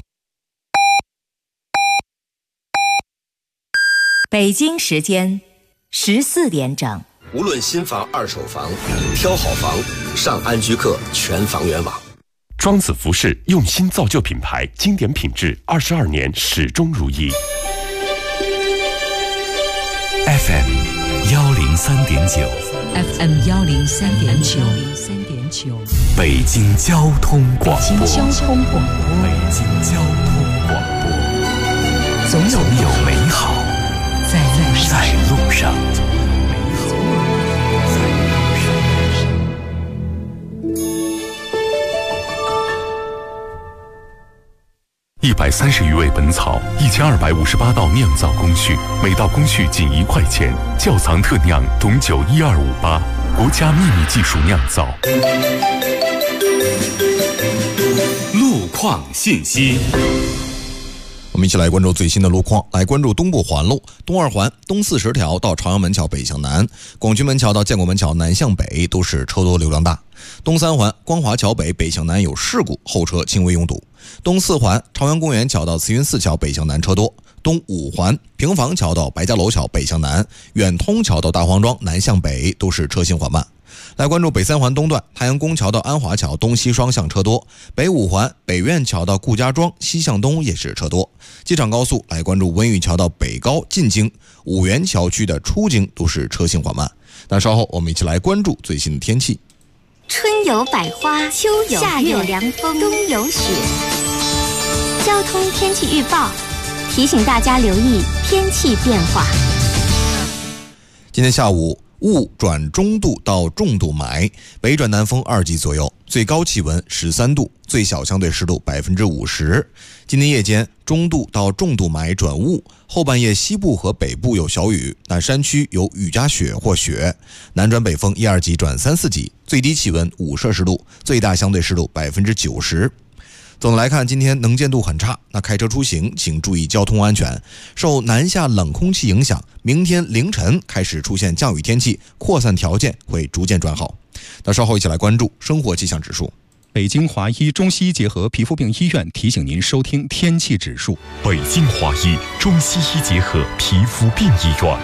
北京时间14点整。 无论新房、二手房，挑好房，上安居客全房源网。 庄子服饰用心造就品牌，经典品质，22年始终如一。 FM 103.9 FM 103.9 北京交通广播。 北京交通广播，总有美好在路上。 130余味本草，1258道酿造工序，每道工序仅1块钱。窖藏特酿董酒12588，国家秘密技术酿造。 路况信息。 我们一起来关注最新的路况，来关注东部环路东2环东40条到朝阳门桥北向南，广渠门桥到建国门桥南向北都是车多流量大。东3环光华桥北北向南有事故，后车轻微拥堵。东4环朝阳公园桥到慈云寺桥北向南车多。东5环平房桥到白家楼桥北向南，远通桥到大黄庄南向北都是车行缓慢。来关注北3环东段太阳宫桥到安华桥东西双向车多，北5环北苑桥到顾家庄西向东也是车多。机场高速来关注文榆桥到北高进京，五原桥区的出京都是车行缓慢。那稍后我们一起来关注最新的天气。 春有百花，秋有夏有凉风，冬有雪。交通天气预报提醒大家留意天气变化。 今天下午雾转中度到重度霾，北转南风2级左右，最高气温13度，最小相对湿度50%。今天夜间中度到重度霾转雾，后半夜西部和北部有小雨，但山区有雨夹雪或雪。南转北风1、2级转3、4级，最低气温5摄氏度，最大相对湿度90%。总的来看，今天能见度很差，那开车出行请注意交通安全。受南下冷空气影响，明天凌晨开始出现降雨天气，扩散条件会逐渐转好。那稍后一起来关注生活气象指数。 北京华医中西医结合皮肤病医院提醒您收听天气指数。 北京华医中西医结合皮肤病医院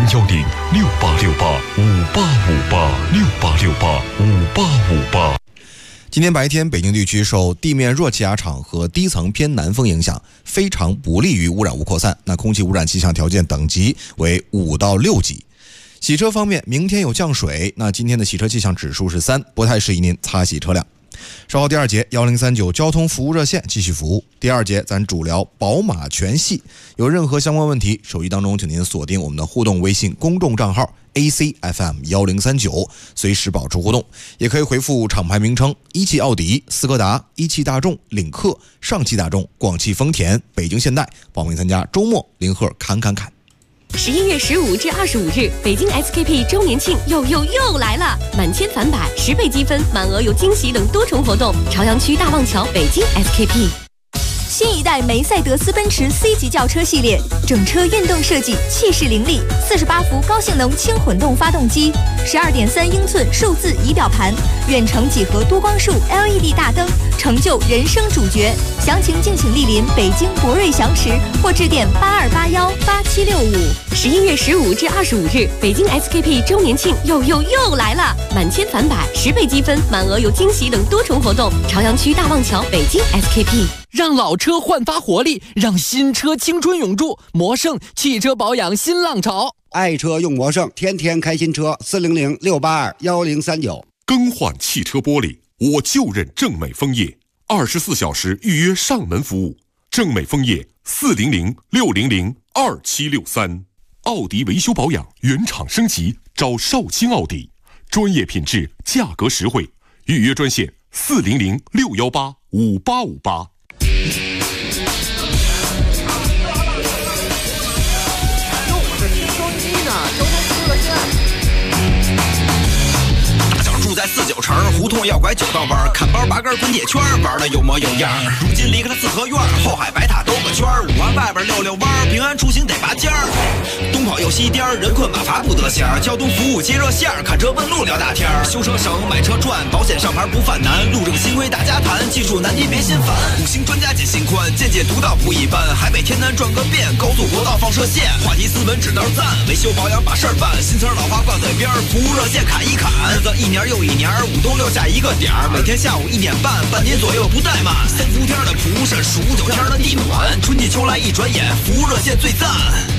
，010-6868-5858，6858-5858。 今天白天，北京地区受地面热气压场和低层偏南风影响，非常不利于污染物扩散。那空气污染气象条件等级为5到6级。洗车方面，明天有降水，那今天的洗车气象指数是3，不太适宜您擦洗车辆。稍后第2节1039交通服务热线继续服务。第2节咱主聊宝马全系，有任何相关问题，手机当中请您锁定我们的互动微信公众账号 ACFM1039，随时保持互动，也可以回复厂牌名称：一汽奥迪、斯柯达、一汽大众、领克、上汽大众、广汽丰田、北京现代，报名参加周末零贺侃。 11月15至25日，北京 SKP 周年庆又来了！满千返百，10倍积分，满额有惊喜等多重活动。朝阳区大望桥北京 SKP。 新一代梅赛德斯奔驰 C 级轿车系列，整车运动设计，气势凌厉，48伏高性能轻混动发动机，12.3英寸数字仪表盘，远程几何多光束 LED 大灯，成就人生主角。详情敬请莅临北京博瑞翔驰，或致电82818765。 11月15至25日，北京 SKP 周年庆又来了！满千返百，10倍积分，满额有惊喜等多重活动。朝阳区大望桥北京 SKP。 让老车焕发活力，让新车青春永驻。魔胜汽车保养新浪潮， 爱车用魔胜，天天开新车。400-682-1039。 更换汽车玻璃，我就认正美枫叶，24小时预约上门服务。正美枫叶400-600-2763。奥迪维修保养原厂升级，找少卿奥迪，专业品质，价格实惠。预约专线400-618-5858。 住在49城，胡同要拐9道弯，看包拔根滚铁圈，玩的有模有样。如今离开了四合院，后海白塔兜个圈，5环外边溜弯，平安出行得拔尖儿。东跑右西颠，人困马乏不得闲儿。交通服务接热线，看车问路聊大天儿。修车省，买车赚，保险上牌不犯难。路正新规大家谈，技术难题别心烦。5星专家解心宽，见解独到不一般。海北天南转个遍，高速国道放射线，话题斯文指道赞，维修保养把事儿办。新词老话挂嘴边，服务热线砍一砍。日子一年又一年，5冬6夏一个点儿，每天下午1点半，半年左右不怠慢。3伏天的蒲扇，数9天的地暖，春季秋来一转眼，服务热线最赞。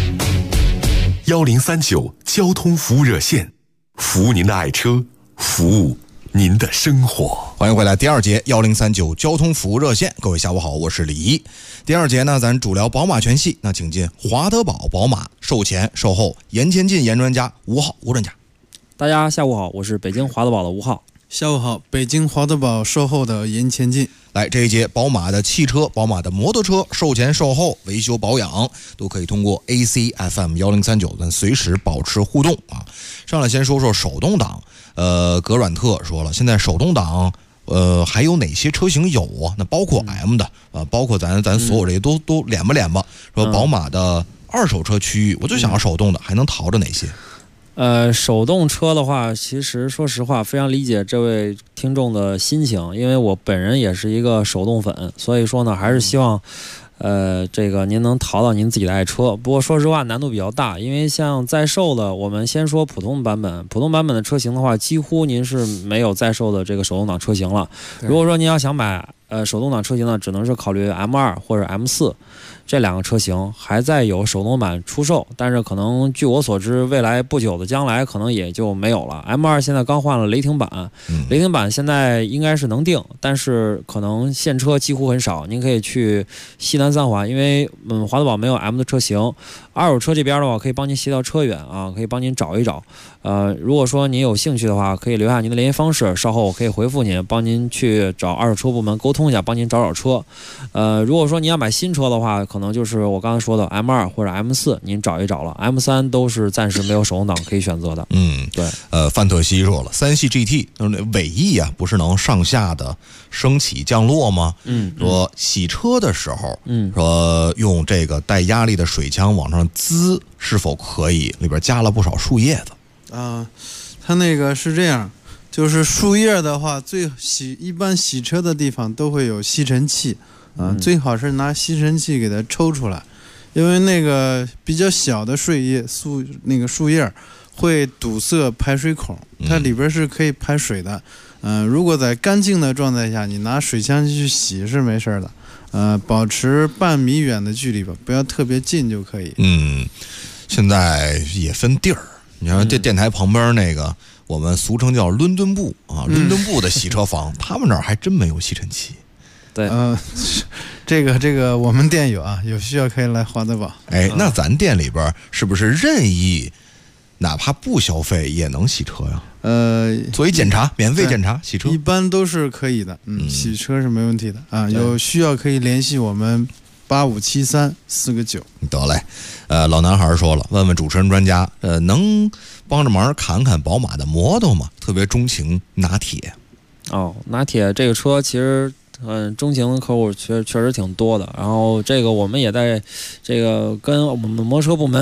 1039交通服务热线，服务您的爱车，服务您的生活。 欢迎回来，第二节1039交通服务热线，各位下午好，我是李怡。第二节呢，咱主聊宝马全系，那请进华德宝宝马售前售后严前进严专家吴浩吴专家。 大家下午好，我是北京华德宝的吴浩。 下午好，北京华德宝售后的严前进。 来，这一节宝马的汽车、宝马的摩托车售前售后维修保养都可以通过 AC FM 1039咱随时保持互动啊。上来先说说手动挡，格软特说了，现在手动挡还有哪些车型有啊？那包括 M 的包括咱所有这些都连吧连吧。说宝马的二手车区域，我就想要手动的，还能淘着哪些？ 手动车的话，其实说实话，非常理解这位听众的心情，因为我本人也是一个手动粉，所以说呢，还是希望，这个您能淘到您自己的爱车。不过说实话，难度比较大，因为像在售的，我们先说普通版本的车型的话，几乎您是没有在售的这个手动挡车型了。如果说您要想买手动挡车型呢，只能是考虑 M2 或者 M4。这2个车型还在有手动版出售，但是可能据我所知，未来不久的将来可能也就没有了。M2 现在刚换了雷霆版，雷霆版现在应该是能定，但是可能现车几乎很少。您可以去西南3环，因为华德宝没有 M 的车型。二手车这边的话，可以帮您协调车源啊，可以帮您找一找。如果说您有兴趣的话，可以留下您的联系方式，稍后我可以回复您，帮您去找二手车部门沟通一下，帮您找车。如果说您要买新车的话，可能就是我刚才说的 M2 或者 M4， 您找一找了。M3 都是暂时没有手动挡可以选择的。对。 范特西说了，3系 GT 尾翼啊，不是能上下的升起降落吗？说洗车的时候，说用这个带压力的水枪往上滋是否可以？里边加了不少树叶子。 它那个是这样，就是树叶的话，一般洗车的地方都会有吸尘器最好是拿吸尘器给它抽出来，因为那个比较小的树叶会堵塞排水孔，它里边是可以排水的。如果在干净的状态下，你拿水枪去洗是没事的。保持半米远的距离吧，不要特别近就可以。 现在也分地儿，你看这电台旁边那个，我们俗称叫伦敦布啊，伦敦布的洗车房，他们那儿还真没有吸尘器。 对， 这个我们店有啊，有需要可以来华德宝。 那咱店里边是不是任意，哪怕不消费也能洗车呀？作为检查，免费检查洗车， 一般都是可以的。洗车是没问题的啊。有需要可以联系我们8573-4个9。 得嘞，老男孩说了，问问主持人专家，能帮着忙侃侃宝马的摩托吗？特别钟情拿铁。 拿铁这个车其实。钟情的客户确实挺多的，然后这个我们也在这个跟我们摩托车部门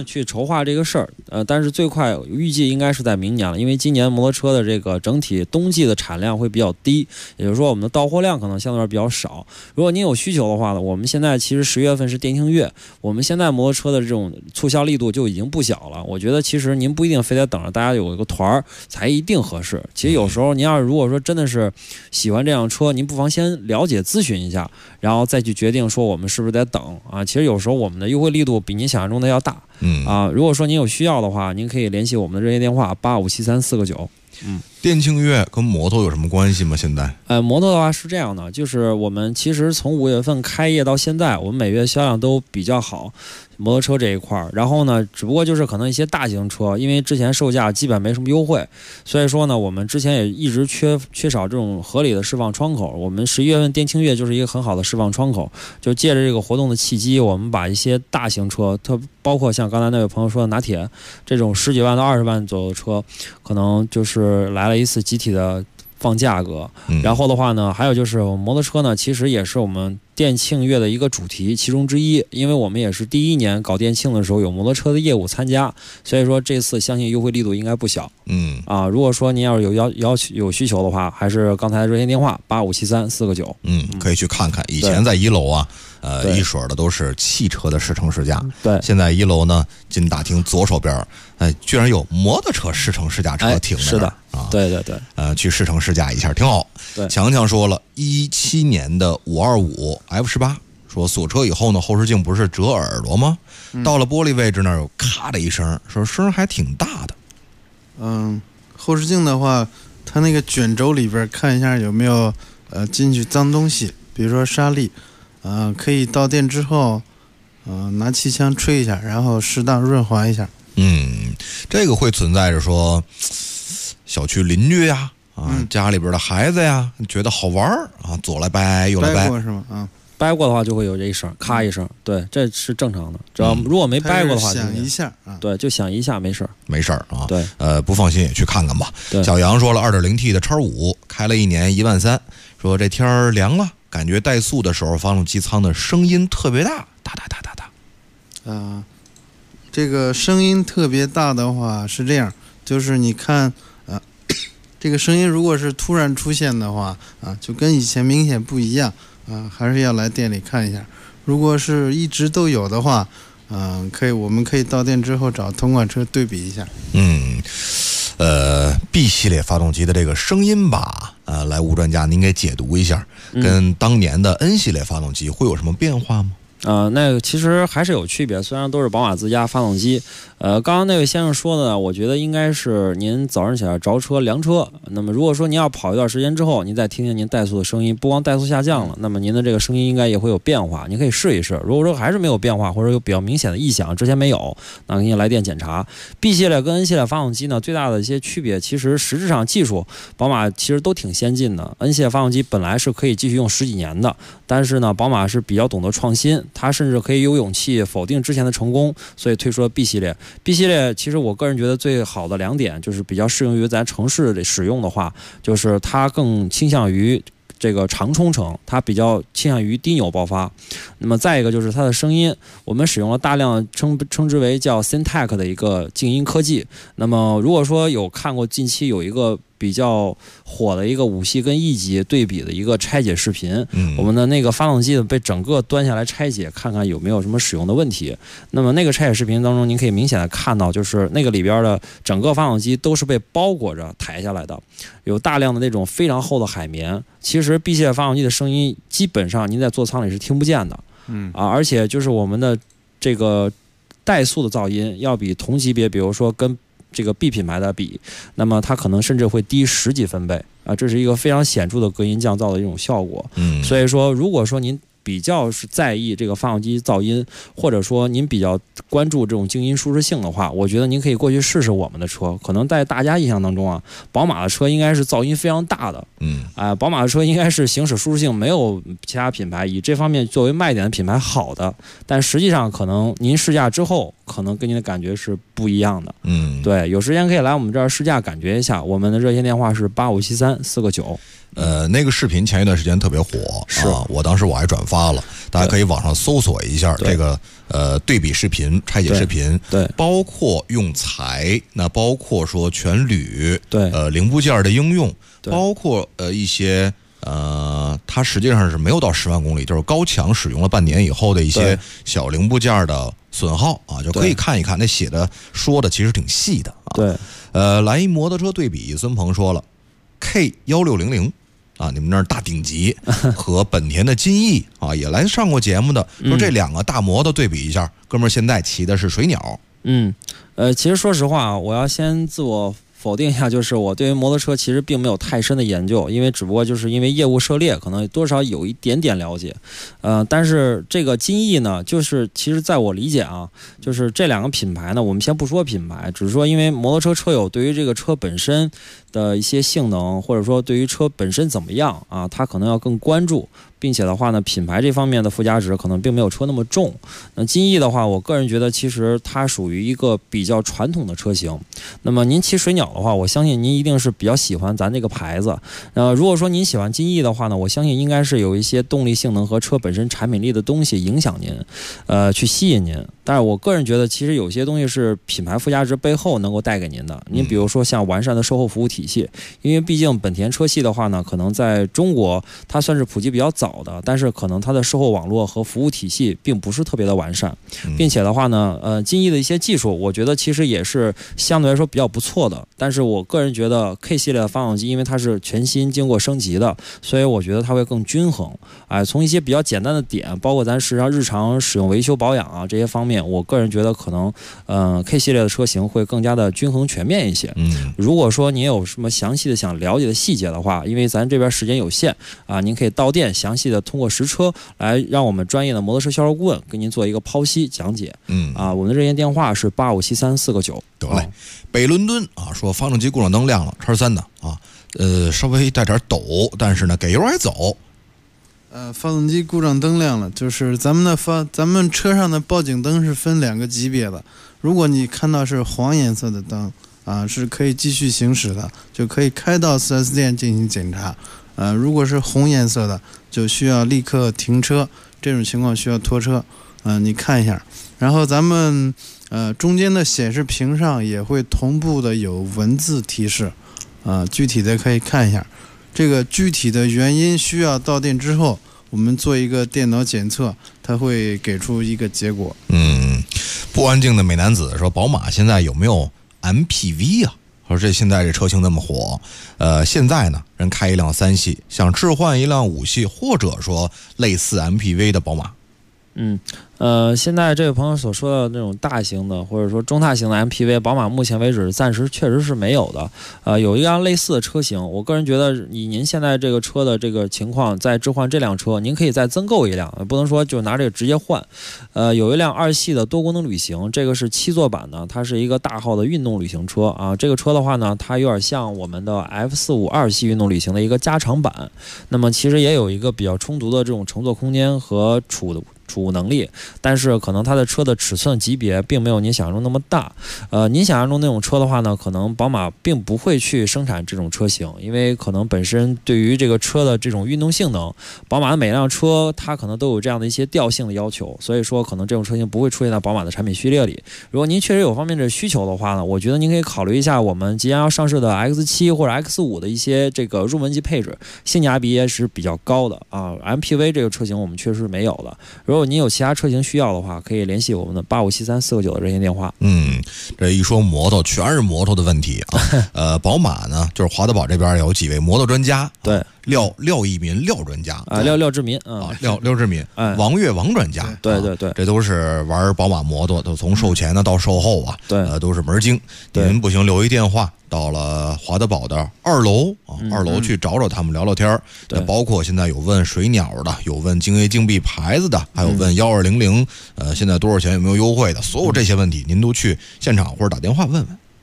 去筹划这个事儿。但是最快预计应该是在明年了，因为今年摩托车的这个整体冬季的产量会比较低，也就是说我们的到货量可能相对比较少。如果您有需求的话呢，我们现在其实10月份是店庆月，我们现在摩托车的这种促销力度就已经不小了。我觉得其实您不一定非得等着大家有一个团儿才一定合适。其实有时候您要是如果说真的是喜欢这辆车，您不妨先了解咨询一下，然后再去决定说我们是不是得等啊。其实有时候我们的优惠力度比您想象中的要大。如果说您有需要的话，您可以联系我们的热线电话857349。 店庆月跟摩托有什么关系吗？现在？ 摩托的话是这样的，就是我们其实从5月份开业到现在，我们每月销量都比较好，摩托车这一块儿。然后呢，只不过就是可能一些大型车，因为之前售价基本没什么优惠，所以说呢，我们之前也一直缺少这种合理的释放窗口。我们11月份店庆月就是一个很好的释放窗口，就借着这个活动的契机，我们把一些大型车，包括像刚才那位朋友说的拿铁这种10几万到20万左右的车，可能就是来了一次集体的放价格。然后的话呢，还有就是摩托车呢，其实也是我们店庆月的一个主题其中之一，因为我们也是第一年搞店庆的时候有摩托车的业务参加，所以说这次相信优惠力度应该不小。如果说您要是有需求的话，还是刚才的热线电话857349。 可以去看看。以前在1楼啊，一水的都是汽车的试乘试驾。 对， 现在1楼呢，进大厅左手边，居然有摩托车试乘试驾车停着。 是的啊， 对对对， 去试乘试驾一下，挺好。 对， 强强说了，17年的525 F18，说锁车以后呢，后视镜不是折耳朵吗？到了玻璃位置那儿有咔的一声，说声还挺大的。 后视镜的话，它那个卷轴里边看一下有没有进去脏东西，比如说沙粒，可以到店之后，拿气枪吹一下，然后适当润滑一下。 这个会存在着说，小区邻居呀，家里边的孩子呀，觉得好玩啊，左来掰右来掰过是吗？ 掰过的话就会有这一声，咔一声，对，这是正常的。只要如果没掰过的话， 响一下啊， 对，就响一下，没事啊。 对， 不放心也去看看吧。小杨说了，2.0T 的X5开了1年13000，说这天儿凉了，感觉怠速的时候发动机舱的声音特别大，哒哒哒哒哒。 这个声音特别大的话是这样，就是你看这个声音如果是突然出现的话就跟以前明显不一样还是要来店里看一下。如果是一直都有的话，我们可以到店之后找同款车对比一下。 B 系列发动机的这个声音吧，来吴专家您给解读一下，跟当年的 N 系列发动机会有什么变化吗？ 那个其实还是有区别，虽然都是宝马自家发动机。刚刚那位先生说的呢，我觉得应该是您早上起来着车凉车，那么如果说您要跑一段时间之后，您再听听您怠速的声音，不光怠速下降了，那么您的这个声音应该也会有变化，您可以试一试。如果说还是没有变化，或者有比较明显的异响，之前没有，那给你来电检查。B 系列跟 N 系列发动机呢，最大的一些区别，其实实质上技术，宝马其实都挺先进的。N 系列发动机本来是可以继续用10几年的，但是呢，宝马是比较懂得创新，它甚至可以有勇气否定之前的成功，所以推出了 B 系列。B 系列其实我个人觉得最好的2点，就是比较适用于咱城市里使用的话，就是它更倾向于这个长冲程，它比较倾向于低扭爆发。那么再一个就是它的声音，我们使用了大量称之为叫 Syntec 的一个静音科技。那么如果说有看过近期有一个比较火的一个5系跟1级对比的一个拆解视频，我们的那个发动机被整个端下来拆解，看看有没有什么使用的问题。那么那个拆解视频当中，您可以明显的看到，就是那个里边的整个发动机都是被包裹着抬下来的，有大量的那种非常厚的海绵。其实 B 系列发动机的声音基本上您在座舱里是听不见的，而且就是我们的这个怠速的噪音要比同级别，比如说跟这个 B 品牌的比，那么它可能甚至会低10几分贝这是一个非常显著的隔音降噪的一种效果。所以说如果说您比较是在意这个发动机噪音，或者说您比较关注这种静音舒适性的话，我觉得您可以过去试试我们的车。可能在大家印象当中宝马的车应该是噪音非常大的，宝马的车应该是行驶舒适性没有其他品牌以这方面作为卖点的品牌好的，但实际上可能您试驾之后，可能跟您的感觉是不一样的。对，有时间可以来我们这儿试驾感觉一下。我们的热线电话是857349。 那个视频前一段时间特别火， 是啊，我当时我还转发了，大家可以网上搜索一下这个对比视频、拆解视频， 对， 包括用材，那包括说全铝， 对， 零部件的应用，包括一些。它实际上是没有到10万公里，就是高强使用了半年以后的一些小零部件的损耗啊，就可以看一看。那写的说的其实挺细的啊。 对， 来一摩托车对比，孙鹏说了 K1600啊，你们那儿大顶级和本田的金翼啊，也来上过节目的，说这两个大摩托对比一下，哥们儿现在骑的是水鸟。 其实说实话啊，我要先自我否定一下，就是我对于摩托车其实并没有太深的研究，因为只不过就是因为业务涉猎，可能多少有一点点了解。但是这个金翼呢，就是其实在我理解啊，就是这两个品牌呢，我们先不说品牌，只是说因为摩托车车友对于这个车本身的一些性能，或者说对于车本身怎么样啊，他可能要更关注。并且的话呢，品牌这方面的附加值可能并没有车那么重。那金翼的话，我个人觉得其实它属于一个比较传统的车型。那么您骑水鸟的话，我相信您一定是比较喜欢咱这个牌子。如果说您喜欢金翼的话呢，我相信应该是有一些动力性能和车本身产品力的东西影响您，去吸引您。但是我个人觉得，其实有些东西是品牌附加值背后能够带给您的。您比如说像完善的售后服务体系，因为毕竟本田车系的话呢，可能在中国它算是普及比较早的，但是可能它的售后网络和服务体系并不是特别的完善，并且的话呢，金翼的一些技术，我觉得其实也是相对来说比较不错的。但是我个人觉得 K 系列的发动机，因为它是全新经过升级的，所以我觉得它会更均衡。从一些比较简单的点，包括咱实际上日常使用维修保养啊这些方面，我个人觉得可能K 系列的车型会更加的均衡全面一些。如果说您有什么详细的想了解的细节的话，因为咱这边时间有限啊，您可以到店详细的通过实车来让我们专业的摩托车销售顾问给您做一个剖析讲解。我们的热线电话是8573-4个9。 得嘞，北伦敦啊说发动机故障灯亮了，叉3的啊，稍微带点抖，但是呢给油还走。 发动机故障灯亮了，就是咱们车上的报警灯是分2个级别的。如果你看到是黄颜色的灯啊，是可以继续行驶的，就可以开到 4S 店进行检查。如果是红颜色的，就需要立刻停车，这种情况需要拖车。你看一下，然后咱们中间的显示屏上也会同步的有文字提示，具体的可以看一下。这个具体的原因需要到店之后，我们做一个电脑检测，它会给出一个结果。 不安静的美男子说，宝马现在有没有 MPV 啊？说这现在这车型那么火，现在呢，人开一辆3系，想置换一辆5系，或者说类似 MPV 的宝马。 现在这位朋友所说的那种大型的或者说中大型的 MPV， 宝马目前为止暂时确实是没有的。有一辆类似的车型，我个人觉得以您现在这个车的这个情况，再置换这辆车，您可以再增购一辆，不能说就拿这个直接换。有一辆2系的多功能旅行，这个是7座版的，它是一个大号的运动旅行车啊。这个车的话呢，它有点像我们的 F45 2系运动旅行的一个加长版，那么其实也有一个比较充足的这种乘坐空间和储物能力，但是可能它的车的尺寸级别并没有您想象中那么大。您想象中那种车的话呢，可能宝马并不会去生产这种车型，因为可能本身对于这个车的这种运动性能，宝马的每辆车它可能都有这样的一些调性的要求，所以说可能这种车型不会出现在宝马的产品序列里。如果您确实有方面的需求的话呢，我觉得您可以考虑一下我们即将要上市的 X7 或者 X5 的一些这个入门级配置，性价比也是比较高的啊。MPV 这个车型我们确实是没有的。如果您有其他车型需要的话，可以联系我们的8573-4个9的热线电话。 这一说摩托，全是摩托的问题啊。宝马呢，就是华德宝这边有几位摩托专家， 对， 廖一民廖专家啊，廖志民廖志民，王悦王专家， 对， 这都是玩宝马摩托，都从售前呢到售后啊， 对， 都是门精。您不行留一电话。到了华德宝的2楼啊，2楼去找他们聊聊天。包括现在有问水鸟的，有问京 A 竞币牌子的，还有问1200，现在多少钱，有没有优惠的，所有这些问题您都去现场或者打电话问问。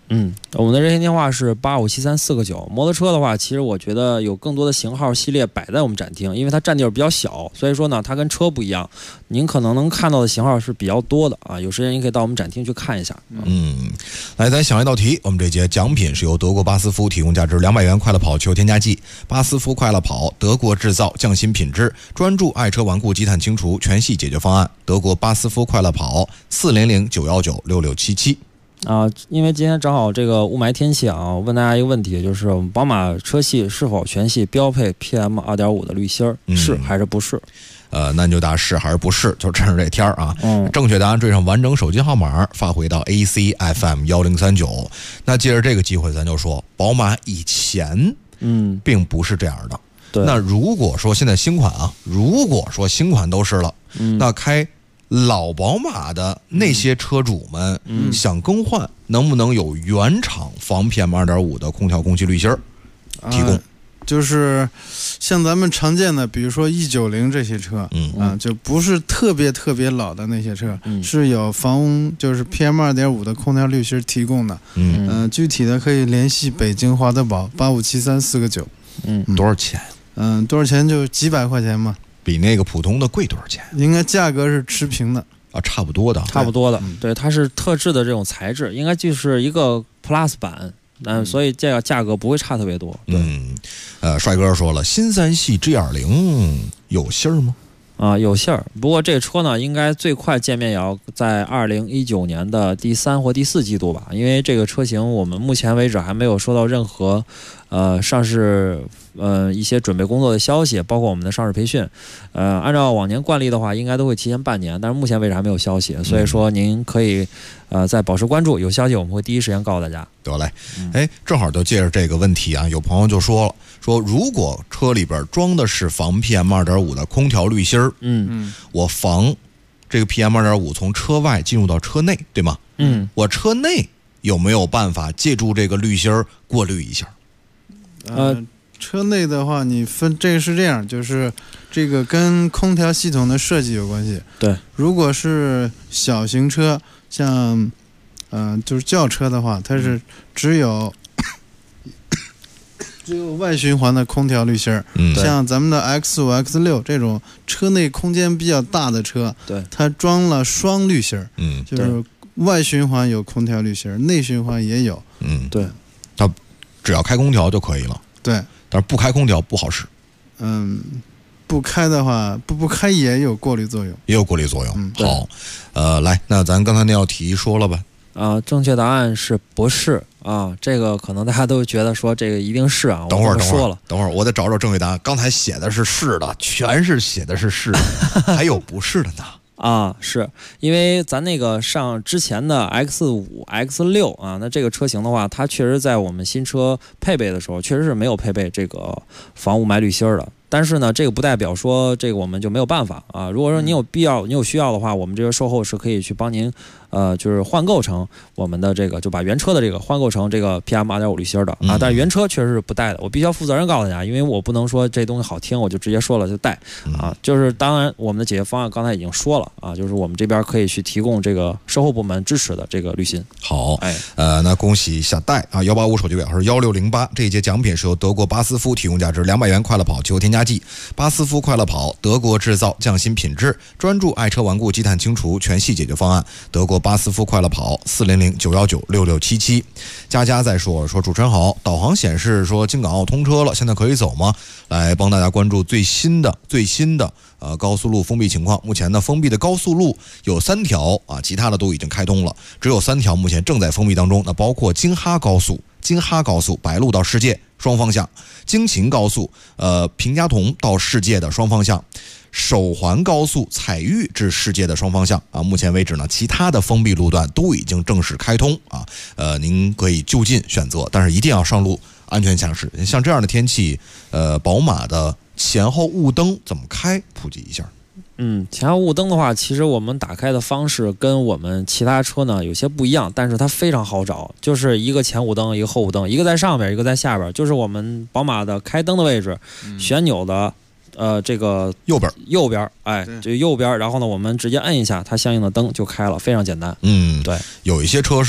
我们的热线电话是857349。摩托车的话，其实我觉得有更多的型号系列摆在我们展厅，因为它占地儿比较小，所以说呢，它跟车不一样，您可能能看到的型号是比较多的啊。有时间您可以到我们展厅去看一下。 来，咱想一道题，我们这节奖品是由德国巴斯夫提供价值200元快乐跑球添加剂，巴斯夫快乐跑，德国制造，匠心品质，专注爱车顽固积碳清除，全系解决方案。德国巴斯夫快乐跑，400-919-6677。 因为今天正好这个雾霾天气啊，我问大家一个问题，就是我们宝马车系是否全系标配 PM2.5 的滤芯是还是不是？ 那你就答是还是不是，就趁着这天儿啊。正确答案缀上完整手机号码，发回到 ACFM1039。那借着这个机会，咱就说，宝马以前并不是这样的。 对。 那如果说现在新款啊，如果说新款都是了，那开老宝马的那些车主们想更换，能不能有原厂防 PM2.5 的空调空气滤芯提供？ 就是像咱们常见的，比如说190这些车，就不是特别老的那些车，是有防就是 PM2.5 的空调滤芯提供的。具体的可以联系北京华德宝857349。 多少钱？ 多少钱就几百块钱嘛。 比那个普通的贵多少钱？ 应该价格是持平的啊，差不多的。 对，它是特制的这种材质，应该就是一个 Plus 版。所以这个价格不会差特别多。 帅哥说了，新3系 G20 有信儿吗？ 有信儿，不过这车呢，应该最快见面也要在2019年的第3或第4季度吧，因为这个车型我们目前为止还没有收到任何上市一些准备工作的消息，包括我们的上市培训。按照往年惯例的话，应该都会提前半年，但是目前为止还没有消息，所以说您可以再保持关注，有消息我们会第一时间告诉大家。 得嘞，正好就借着这个问题啊，有朋友就说了，说如果车里边装的是防 PM2.5 的空调滤芯儿，我防这个 PM2.5 从车外进入到车内，对吗？我车内有没有办法借助这个滤芯儿过滤一下？ 车内的话，你分这个是这样，就是这个跟空调系统的设计有关系。 对， 如果是小型车，像就是轿车的话，它是只有外循环的空调滤芯儿。像咱们的 X5、X6 这种车内空间比较大的车， 对， 它装了双滤芯儿。就是外循环有空调滤芯儿，内循环也有。 对， 它只要开空调就可以了。 对， 但是不开空调不好使。 不开的话，不开也有过滤作用。 也有过滤作用。好，来，那咱刚才那道题说了吧？ 正确答案是不是啊？这个可能大家都觉得说这个一定是啊。 等会儿说了， 等会儿我得找正确答案。刚才写的是是的，全是写的是是的，还有不是的呢。 是因为咱那个上之前的 X5、X6 啊，那这个车型的话，它确实在我们新车配备的时候，确实是没有配备这个防雾霾滤芯的。但是呢，这个不代表说这个我们就没有办法啊。如果说你有必要、你有需要的话，我们这个售后是可以去帮您，就是换购成我们的这个，就把原车的这个换购成这个 PM2.5 滤芯的啊。但是原车确实是不带的，我必须要负责任告诉大家，因为我不能说这东西好听，我就直接说了就带啊。就是当然我们的解决方案刚才已经说了啊，就是我们这边可以去提供这个售后部门支持的这个滤芯。 好，那恭喜下代啊，185手机尾号是1608，这一节奖品是由德国巴斯夫提供价值200元快乐跑汽油添加剂。巴斯夫快乐跑，德国制造，匠心品质，专注爱车顽固积碳清除，全系解决方案。德国巴斯夫快乐跑，400-919-6677。佳佳在说主持人好，导航显示说京港澳通车了，现在可以走吗？来帮大家关注最新的高速路封闭情况。目前呢，封闭的高速路有3条啊，其他的都已经开通了，只有3条目前正在封闭当中。那包括京哈高速白鹿到世界双方向，京秦高速平家潼到世界的双方向，首环高速采玉至世界的双方向啊。目前为止呢，其他的封闭路段都已经正式开通啊。您可以就近选择，但是一定要上路安全驾驶。像这样的天气，宝马的前后雾灯怎么开？普及一下。 前后雾灯的话，其实我们打开的方式跟我们其他车呢有些不一样，但是它非常好找，就是一个前雾灯，一个后雾灯，一个在上边，一个在下边，就是我们宝马的开灯的位置，旋钮的这个右边，这右边，然后呢，我们直接摁一下，它相应的灯就开了，非常简单。 对，有一些车是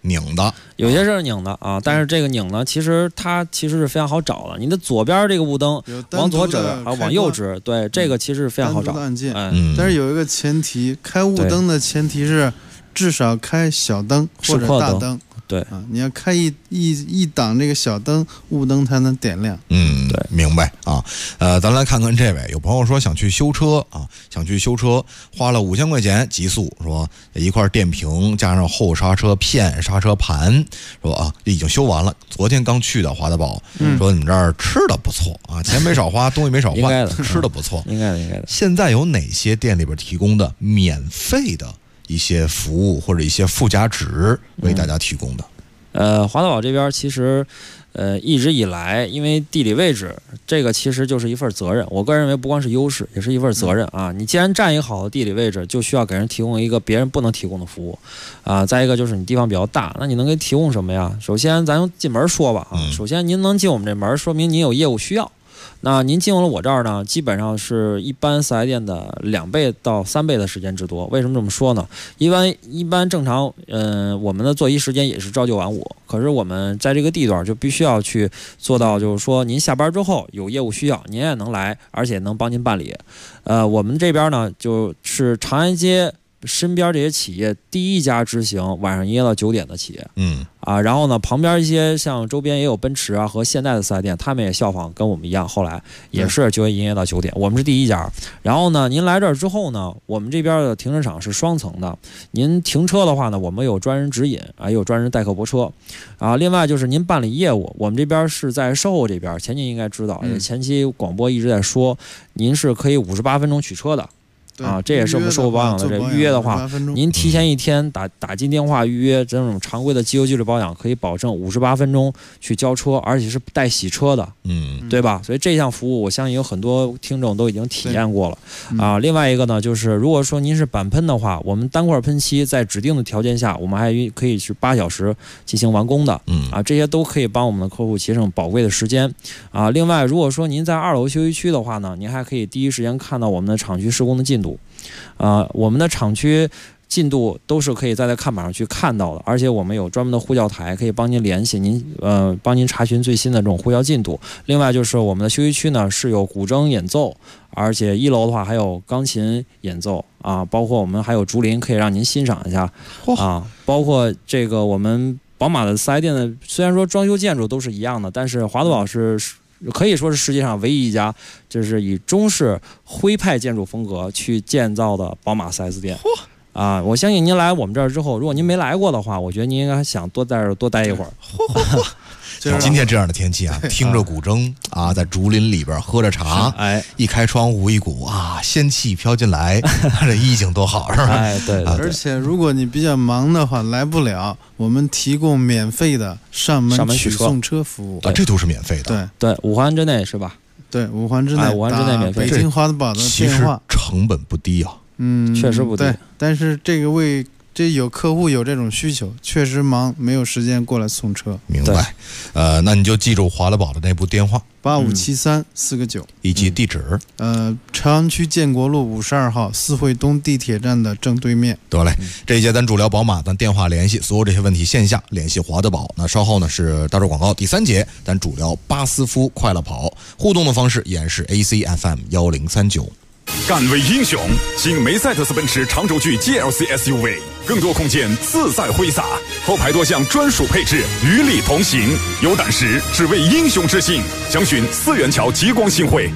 拧的， 有些是拧的啊，但是这个拧呢，其实它是非常好找的。你的左边这个雾灯往左指啊，往右指，对，这个其实是非常好找。 按键，但是有一个前提，开雾灯的前提是至少开小灯或者大灯。 对啊，你要开一档这个小灯，雾灯才能点亮。 对，明白啊。咱来看看这位，有朋友说想去修车啊，花了5000块钱极速，说一块电瓶加上后刹车片、刹车盘，说啊已经修完了，昨天刚去的华德宝，说你们这儿吃的不错啊，钱没少花，东西没少换，吃的不错， 应该的。 现在有哪些店里边提供的免费的一些服务或者一些附加值为大家提供的？ 华德宝这边其实，一直以来，因为地理位置，这个其实就是一份责任。我个人认为，不光是优势，也是一份责任啊。你既然占一个好的地理位置，就需要给人提供一个别人不能提供的服务啊。再一个就是你地方比较大，那你能给提供什么呀？首先，咱用进门说吧啊。首先，您能进我们这门，说明您有业务需要。那您进入了我这儿呢，基本上是一般4S店的2倍到3倍的时间之多。为什么这么说呢？一般正常，我们的作息时间也是朝9晚5，可是我们在这个地段就必须要去做到，就是说您下班之后有业务需要，您也能来，而且能帮您办理。我们这边呢，就是长安街身边这些企业第一家执行晚上营业到9点的企业，然后呢，旁边一些像周边也有奔驰啊和现代的4S店，他们也效仿跟我们一样，后来也是9点营业到9点，我们是第一家。然后呢，您来这儿之后呢，我们这边的停车场是双层的，您停车的话呢，我们有专人指引啊，也有专人代客泊车啊。另外就是您办理业务，我们这边是在售后这边，前期应该知道，前期广播一直在说，您是可以58分钟取车的。啊，这也是我们售后保养的。这预约的话，您提前1天打进电话预约，这种常规的机油机质保养可以保证58分钟去交车，而且是带洗车的，对吧？所以这项服务，我相信有很多听众都已经体验过了啊。另外一个呢，就是如果说您是板喷的话，我们单块喷漆在指定的条件下，我们还可以是8小时进行完工的，这些都可以帮我们的客户节省宝贵的时间啊。另外，如果说您在2楼休息区的话呢，您还可以第一时间看到我们的厂区施工的进度。我们的厂区进度都是可以在看板上去看到的，而且我们有专门的呼叫台，可以帮您联系您，帮您查询最新的这种呼叫进度。另外就是我们的休息区呢是有古筝演奏，而且1楼的话还有钢琴演奏啊，包括我们还有竹林可以让您欣赏一下啊，包括这个我们宝马的4S店的，虽然说装修建筑都是一样的，但是华德宝是可以说是世界上唯一一家就是以中式徽派建筑风格去建造的宝马 4S 店啊！我相信您来我们这儿之后，如果您没来过的话，我觉得您应该想多在这儿多待一会儿。 今天这样的天气啊，听着古筝啊，在竹林里边喝着茶，一开窗户，一股仙气飘进来，这意境多好，是吧？ 对。而且如果你比较忙的话，来不了，我们提供免费的上门取送车服务啊，这都是免费的。 对，5环之内是吧？ 对，5环之内 ，5环之内免费。 北京华德宝的电话， 成本不低啊。 确实不低。 对，但是这有客户有这种需求，确实忙，没有时间过来送车。 明白。那你就记住华德宝的那部电话 8573-4个9， 以及地址。 朝阳区建国路52号四惠东地铁站的正对面。 得嘞，这一节咱主聊宝马，咱电话联系，所有这些问题线下联系华德宝。那稍后呢是大众广告，第3节咱主聊巴斯夫快乐跑，互动的方式依然是 ACFM 1039。 敢为英雄，新梅赛德斯奔驰长轴距 GLC SUV， 更多空间自在挥洒，后排多项专属配置与你同行。有胆识，只为英雄之心。详询4元桥极光新会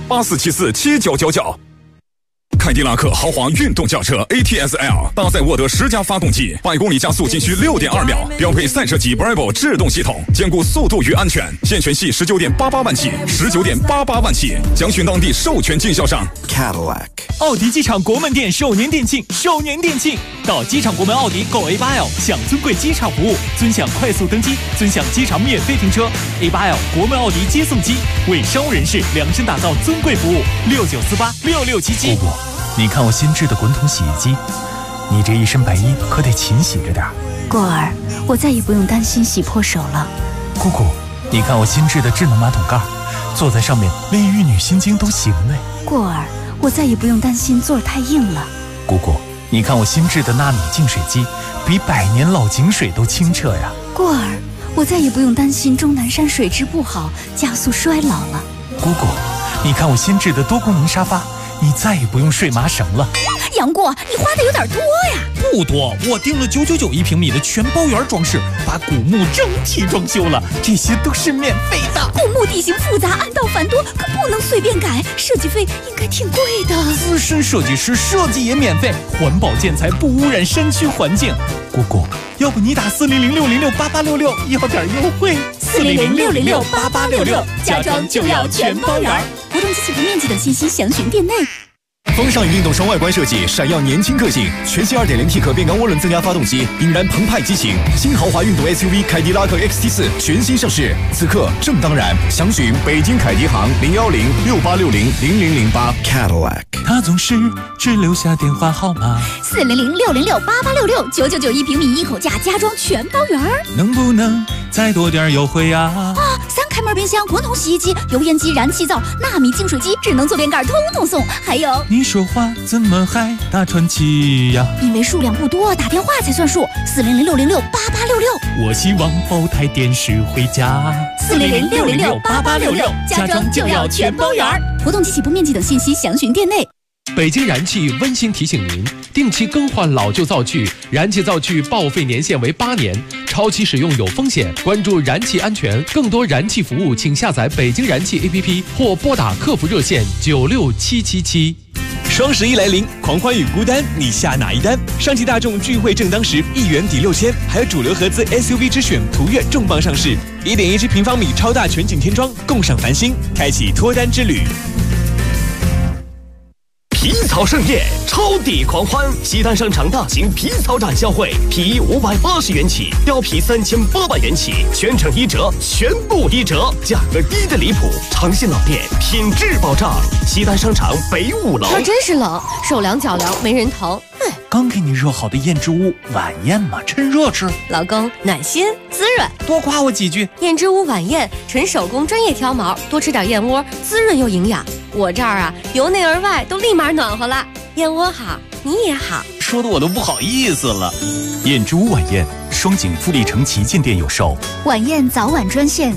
84747999。凯迪拉克豪华运动轿车 ATS-L 搭载沃德10加发动机，100公里加速仅需6.2秒，标配赛车级 Bravo 制动系统，兼顾速度与安全。现权系19.88万起，19.88万起。详询当地授权经销商 Cadillac。奥迪机场国门店首年店庆，到机场国门奥迪购 A8L， 享尊贵机场服务，尊享快速登机，尊享机场免费停车。A8L 国门奥迪接送机，为商务人士量身打造尊贵服务，69486677。 你看我新制的滚筒洗衣机，你这一身白衣可得勤洗着点。 过儿，我再也不用担心洗破手了。 姑姑，你看我新制的智能马桶盖，坐在上面连玉女心经都行嘞。 过儿，我再也不用担心座儿太硬了。 姑姑， 你看我新制的纳米净水机，比100年老井水都清澈呀。 过儿，我再也不用担心钟南山水质不好，加速衰老了。 姑姑，你看我新制的多功能沙发，你再也不用睡麻绳了。 杨过，你花的有点多呀。 不多，我订了9991平米的全包圆装饰，把古墓整体装修了，这些都是免费的。 古墓地形复杂，暗道繁多，可不能随便改，设计费应该挺贵的。 资深设计师设计也免费，环保建材不污染山区环境。姑姑，要不你打400-606-8866，要点优惠。 400-606-8866，家装就要全包圆。活动机器和面积等信息详询店内。 风尚运动双外观设计，闪耀年轻个性。全新 2.0T 可变缸涡轮增压发动机，引燃澎湃激情。新豪华运动 SUV 凯迪拉克 XT4 全新上市，此刻正当然。详询北京凯迪行01068600008 Cadillac。 他总是只留下电话号码。 400-606-8866，999一平米一口价，家装全包圆。 能不能再多点优惠啊 ？3开门冰箱、滚筒洗衣机、油烟机、燃气灶、纳米净水机、智能坐垫盖，通通送。还有， 你说话怎么还大喘气呀？ 因为数量不多，打电话才算数。400-606-8866。 我希望包台电视回家。 400-606-8866，家装就要全包圆。活动及起步面积等信息详询店内。 北京燃气温馨提醒您，定期更换老旧灶具，燃气灶具报废年限为8年，超期使用有风险。关注燃气安全，更多燃气服务，请下载北京燃气 APP 或拨打客服热线96777。 双11来临，狂欢与孤单，你下哪一单？上汽大众聚会正当时，1元抵6000，还有主流合资 SUV 之选途岳重磅上市，1.1平方米超大全景天窗，共赏繁星，开启脱单之旅。 皮草盛宴，超抵狂欢！西单商场大型皮草展销会，皮衣580元起，貂皮3800元起，全程1折，全部1折，价格低得离谱。长信老店，品质保障。西单商场北5楼。 天真是冷，手凉脚凉没人疼。 刚给你热好的燕之屋晚宴嘛，趁热吃。 老公暖心滋润， 多夸我几句。 燕之屋晚宴，纯手工专业挑毛，多吃点燕窝，滋润又营养。我这儿啊，由内而外都立马暖和了。燕窝好，你也好， 说的我都不好意思了。燕之屋晚宴，双井富力城旗舰店有售。 晚宴早晚专线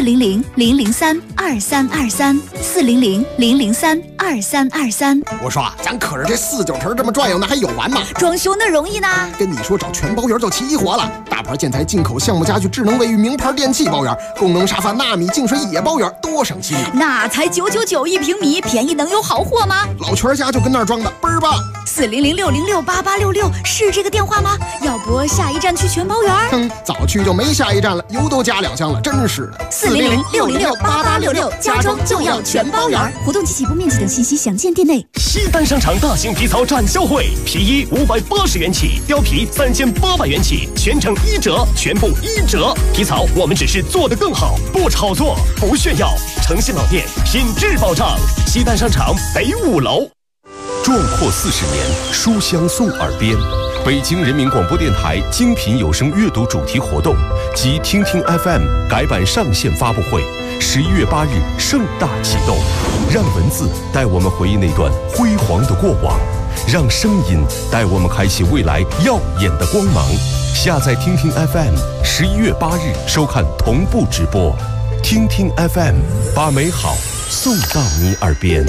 400-003-2323，400-003-2323。 我说啊，咱可是这4-9成这么转悠，那还有完吗？ 装修那容易呢？ 跟你说，找全包圆就齐活了。大牌建材、进口项目家具、智能卫浴、名牌电器包圆，功能沙发、纳米净水也包圆，多省心力。 那才999一平米，便宜能有好货吗？ 老全家就跟那儿装的，倍儿棒。 400-606-8866是这个电话吗？要不下一站去全包圆？ 早去就没下一站了，油都加2箱了，真是的。 400-606-8866，家装就要全包圆。活动及起步面积等信息详见店内。 西单商场大型皮草展销会，皮衣580元起，貂皮3800元起，全程1折，全部1折。皮草我们只是做得更好，不炒作，不炫耀。诚信老店，品质保障。西单商场北5楼。 壮阔40年，书香送耳边。北京人民广播电台精品有声阅读主题活动及听听 FM 改版上线发布会，11月8日盛大启动。让文字带我们回忆那段辉煌的过往，让声音带我们开启未来耀眼的光芒。下载听听 FM，11月8日收看同步直播。听听 FM， 把美好送到你耳边。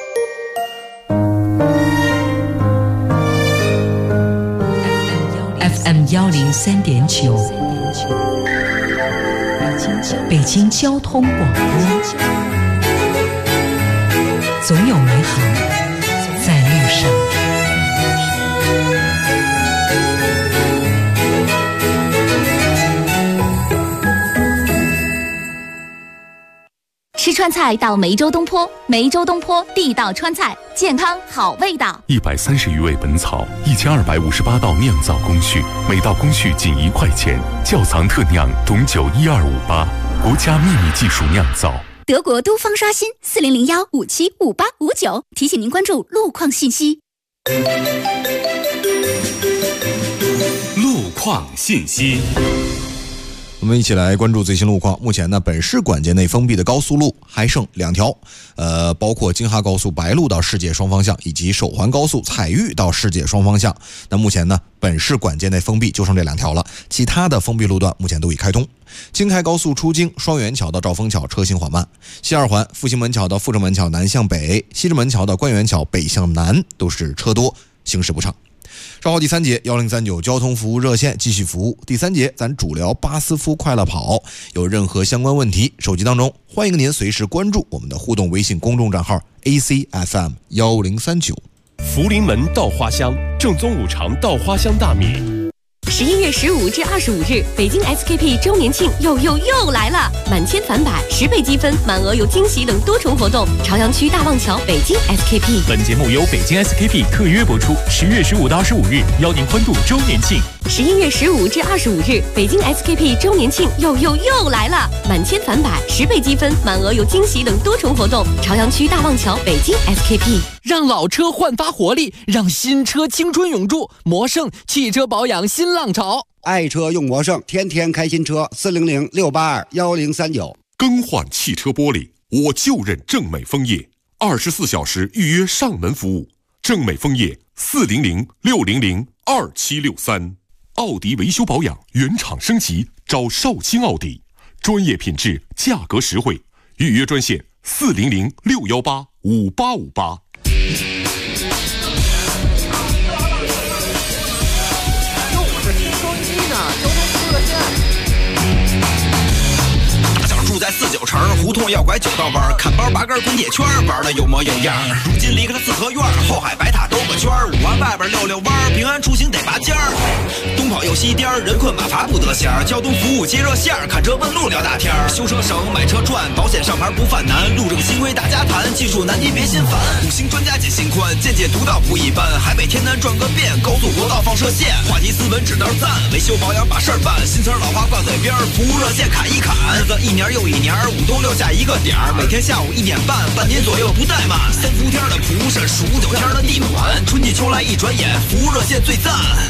FM 103.9，北京交通广播，总有美好在路上。 吃川菜到梅州东坡，梅州东坡地道川菜，健康好味道。 130余味本草，1258道酿造工序，每道工序仅1块钱，窖藏特酿董酒12588，国家秘密技术酿造。 德国都方刷新40015755859，提醒您关注路况信息。 路况信息。 我们一起来关注最新路况。目前呢，本市管界内封闭的高速路还剩2条，包括京哈高速白鹿到世界双方向，以及首环高速彩玉到世界双方向。那目前呢，本市管界内封闭就剩这2条了，其他的封闭路段目前都已开通。京开高速出京双元桥到兆丰桥车行缓慢，西2环复兴门桥到阜成门桥南向北，西直门桥到官园桥北向南都是车多，行驶不畅。稍后第3节1039交通服务热线继续服务。第3节咱主聊巴斯夫快乐跑，有任何相关问题，手机当中欢迎您随时关注我们的互动微信公众账号 ACFM1039。 福临门稻花香，正宗五常稻花香大米。 11月15至25日，北京 SKP 周年庆又来了！满千返百，10倍积分，满额有惊喜等多重活动。朝阳区大望桥北京 SKP。 本节目由北京 SKP 特约播出。10月15到25日，邀您欢度周年庆。 11月15至25日，北京 SKP 周年庆又来了！满千返百，10倍积分，满额有惊喜等多重活动。朝阳区大望桥北京 SKP。 让老车焕发活力，让新车青春永驻。魔盛汽车保养新浪潮， 爱车用魔盛，天天开新车，400-682-1039。 更换汽车玻璃，我就认正美枫叶，24小时预约上门服务。正美枫叶400-600-2763。奥迪维修保养原厂升级，找少卿奥迪，专业品质，价格实惠。预约专线400-618-5858。 住在49城，胡同要拐9道弯，看包8根滚铁圈，玩的有模有样。如今离开了四合院，后海白塔兜个圈，5环外边溜弯，平安出行得拔尖儿。东跑又西颠，人困马乏不得闲，交通服务接热线，看车问路聊大天。修车省，买车赚，保险上牌不犯难，路政新规大家谈，技术难题别心烦。5星专家解心宽，见解独到不一般，海北天南转个遍，高速国道放射线，话题斯文指道赞，维修保养把事儿办，新词老话挂嘴边，服务热线砍一砍，日子一年又一年，5冬6夏一个点儿，每天下午1点半，半年左右不怠慢。3伏天的蒲山，数9天的地暖，春季秋来一转眼，服务热线最赞。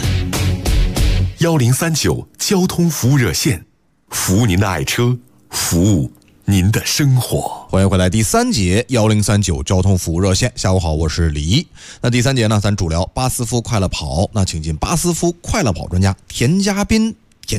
1039交通服务热线，服务您的爱车，服务您的生活。 欢迎回来第3节1039交通服务热线。下午好，我是李一。那第3节呢，咱主聊巴斯夫快乐跑。那请进巴斯夫快乐跑专家田家斌。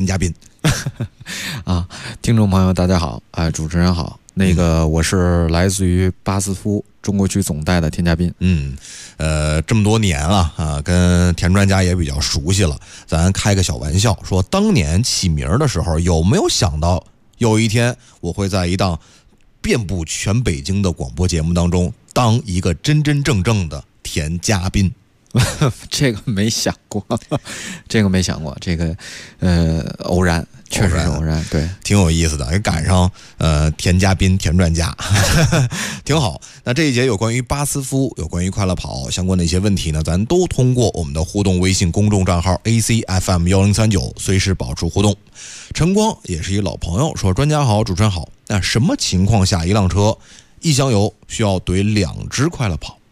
啊，听众朋友大家好，主持人好。那个我是来自于巴斯夫中国区总代的田家斌。 这么多年了啊，跟田专家也比较熟悉了。咱开个小玩笑，说当年起名的时候，有没有想到有一天我会在一档遍布全北京的广播节目当中当一个真真正正的田家斌？ 这个没想过，这个偶然，确实是偶然，对， 挺有意思的，也赶上田家斌田专家，挺好。那这一节有关于巴斯夫、有关于快乐跑相关的一些问题呢，咱都通过我们的互动微信公众账号 ACFM1039随时保持互动。晨光也是一老朋友，说专家好，主持人好。那什么情况下一辆车1箱油需要怼2只快乐跑？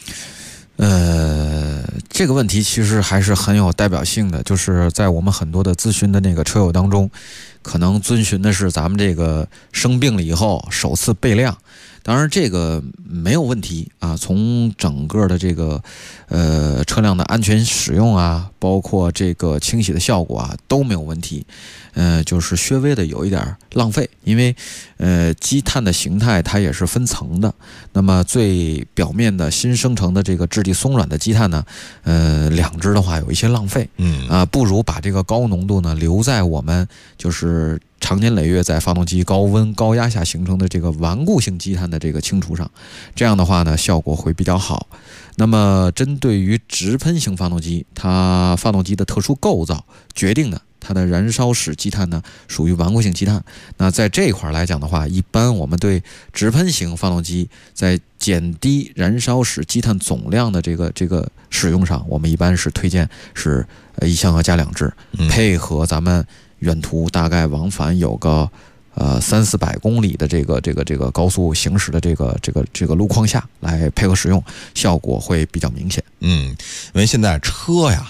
这个问题其实还是很有代表性的，就是在我们很多的咨询的那个车友当中，可能遵循的是咱们这个生病了以后首次备量。当然这个没有问题啊，从整个的这个车辆的安全使用啊，包括这个清洗的效果啊都没有问题。就是稍微的有一点浪费，因为积碳的形态它也是分层的。那么最表面的新生成的这个质地松软的积碳呢，2只的话有一些浪费。不如把这个高浓度呢留在我们就是长年累月在发动机高温高压下形成的这个顽固性积碳的这个清除上，这样的话呢效果会比较好。那么针对于直喷型发动机，它发动机的特殊构造决定的它的燃烧室积碳呢属于顽固性积碳。那在这一块来讲的话，一般我们对直喷型发动机在减低燃烧室积碳总量的这个使用上，我们一般是推荐是1箱油加2只，配合咱们远途大概往返有个300-400公里的这个高速行驶的这个路况下来配合使用，效果会比较明显。 因为现在车呀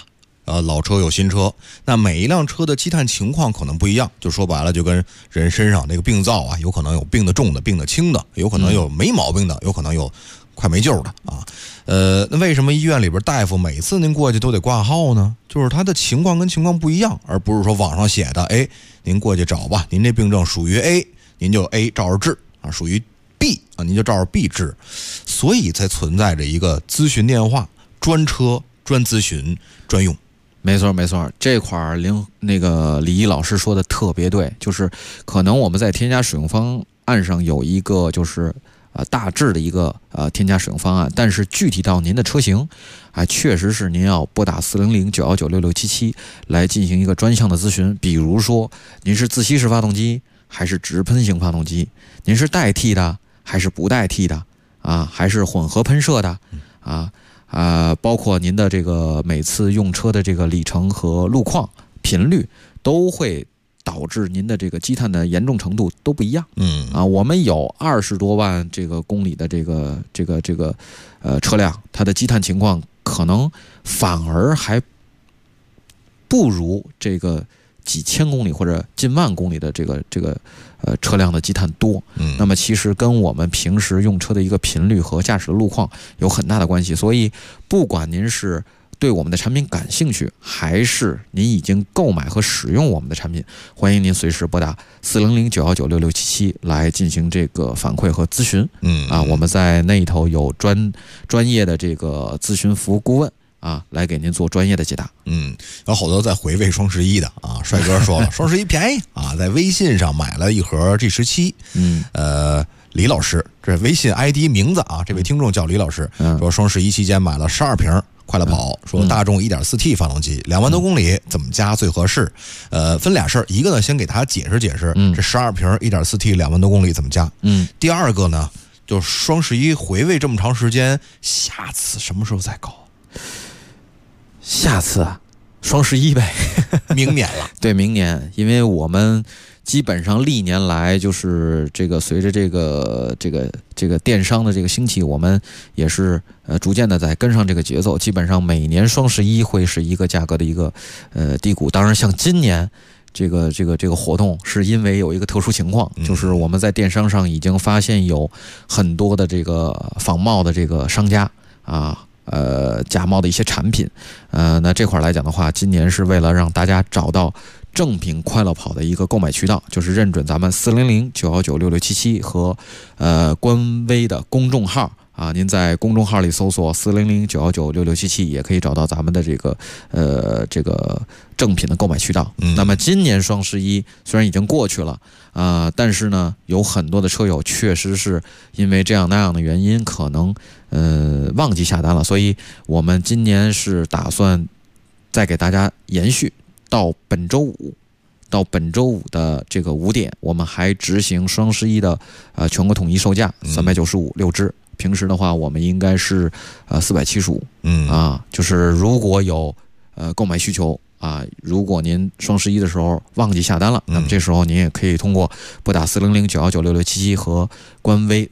老车有新车，那每一辆车的积碳情况可能不一样，就说白了就跟人身上这个病灶啊，有可能有病的重的，病的轻的，有可能有没毛病的，有可能有快没救的啊。那为什么医院里边大夫每次您过去都得挂号呢？就是他的情况跟情况不一样，而不是说网上写的，哎，您过去找吧，您这病症属于 A， 您就 A 照着治啊，属于 B 啊，您就照着 B 治，所以才存在着一个咨询电话，专车专咨询专用。 没错没错，这块儿李毅老师说的特别对，就是可能我们在添加使用方案上有一个就是大致的一个添加使用方案，但是具体到您的车型，确实是您要拨打400-919-6677来进行一个专项的咨询。比如说您是自吸式发动机还是直喷型发动机，您是代替的还是不代替的啊，还是混合喷射的包括您的这个每次用车的这个里程和路况频率都会导致您的这个积碳的严重程度都不一样。我们有20多万这个公里的这个车辆，它的积碳情况可能反而还不如这个几千公里或者近万公里的这个车辆的积碳多。那么其实跟我们平时用车的一个频率和驾驶的路况有很大的关系。所以不管您是对我们的产品感兴趣，还是您已经购买和使用我们的产品，欢迎您随时拨打400-919-6677来进行这个反馈和咨询。我们在那头有专业的这个咨询服务顾问来给您做专业的解答。 有好多在回味双11的啊，帅哥说了双11便宜啊，在微信上买了一盒 G17。李老师，这微信 ID 名字啊，这位听众叫李老师，说双11期间买了12瓶快乐跑，说大众 1.4T 发动机2万多公里怎么加最合适？分俩事儿，一个呢先给他解释解释，这12瓶 1.4T 2万多公里怎么加？第二个呢，就双11回味这么长时间，下次什么时候再搞？ 下次双11呗， 明年了。 对，明年，因为我们基本上历年来就是这个随着这个电商的这个兴起，我们也是逐渐的在跟上这个节奏。基本上每年双11会是一个价格的一个低谷。当然，像今年这个活动，是因为有一个特殊情况，就是我们在电商上已经发现有很多的这个仿冒的这个商家假冒的一些产品。那这块来讲的话，今年是为了让大家找到正品快乐跑的一个购买渠道，就是认准咱们400-919-6677和官微的公众号您在公众号里搜索400-919-6677也可以找到咱们的这个正品的购买渠道。那么今年双11虽然已经过去了但是呢，有很多的车友确实是因为这样那样的原因，可能忘记下单了，所以我们今年是打算再给大家延续到本周五的这个5点，我们还执行双11的全国统一售价395，6支。平时的话，我们应该是475。就是如果有购买需求如果您双11的时候忘记下单了，那么这时候您也可以通过拨打400-919-6677和官微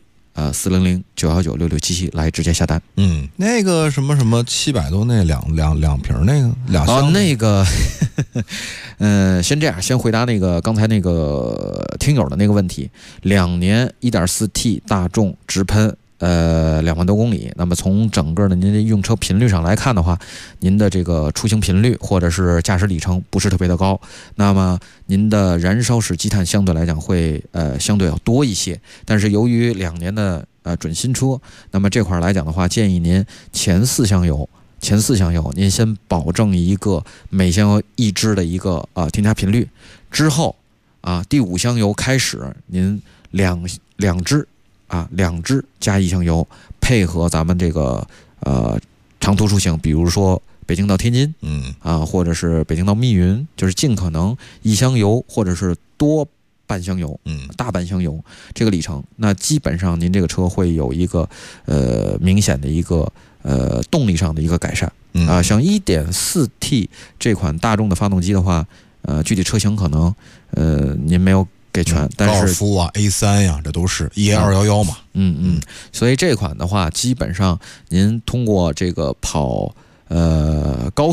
400-919-6677来直接下单。 那个什么700多那两瓶那个2箱那个先这样，先回答那个刚才那个听友的那个问题。2年 1.4T 大众直喷2万多公里，那么从整个的您的用车频率上来看的话，您的这个出行频率或者是驾驶里程不是特别的高，那么您的燃烧室积碳相对来讲会相对要多一些。但是由于2年的准新车，那么这块来讲的话，建议您前4箱油您先保证一个每箱油1支的一个添加频率，之后第5箱油开始您两支加1箱油，配合咱们这个长途出行，比如说北京到天津，或者是北京到密云，就是尽可能1箱油或者是多半箱油，大半箱油这个里程，那基本上您这个车会有一个明显的一个动力上的一个改善。像 1.4T 这款大众的发动机的话，具体车型可能您没有给全，但是高尔夫A3 呀，这都是EA211嘛。 所以这款的话，基本上您通过这个跑高速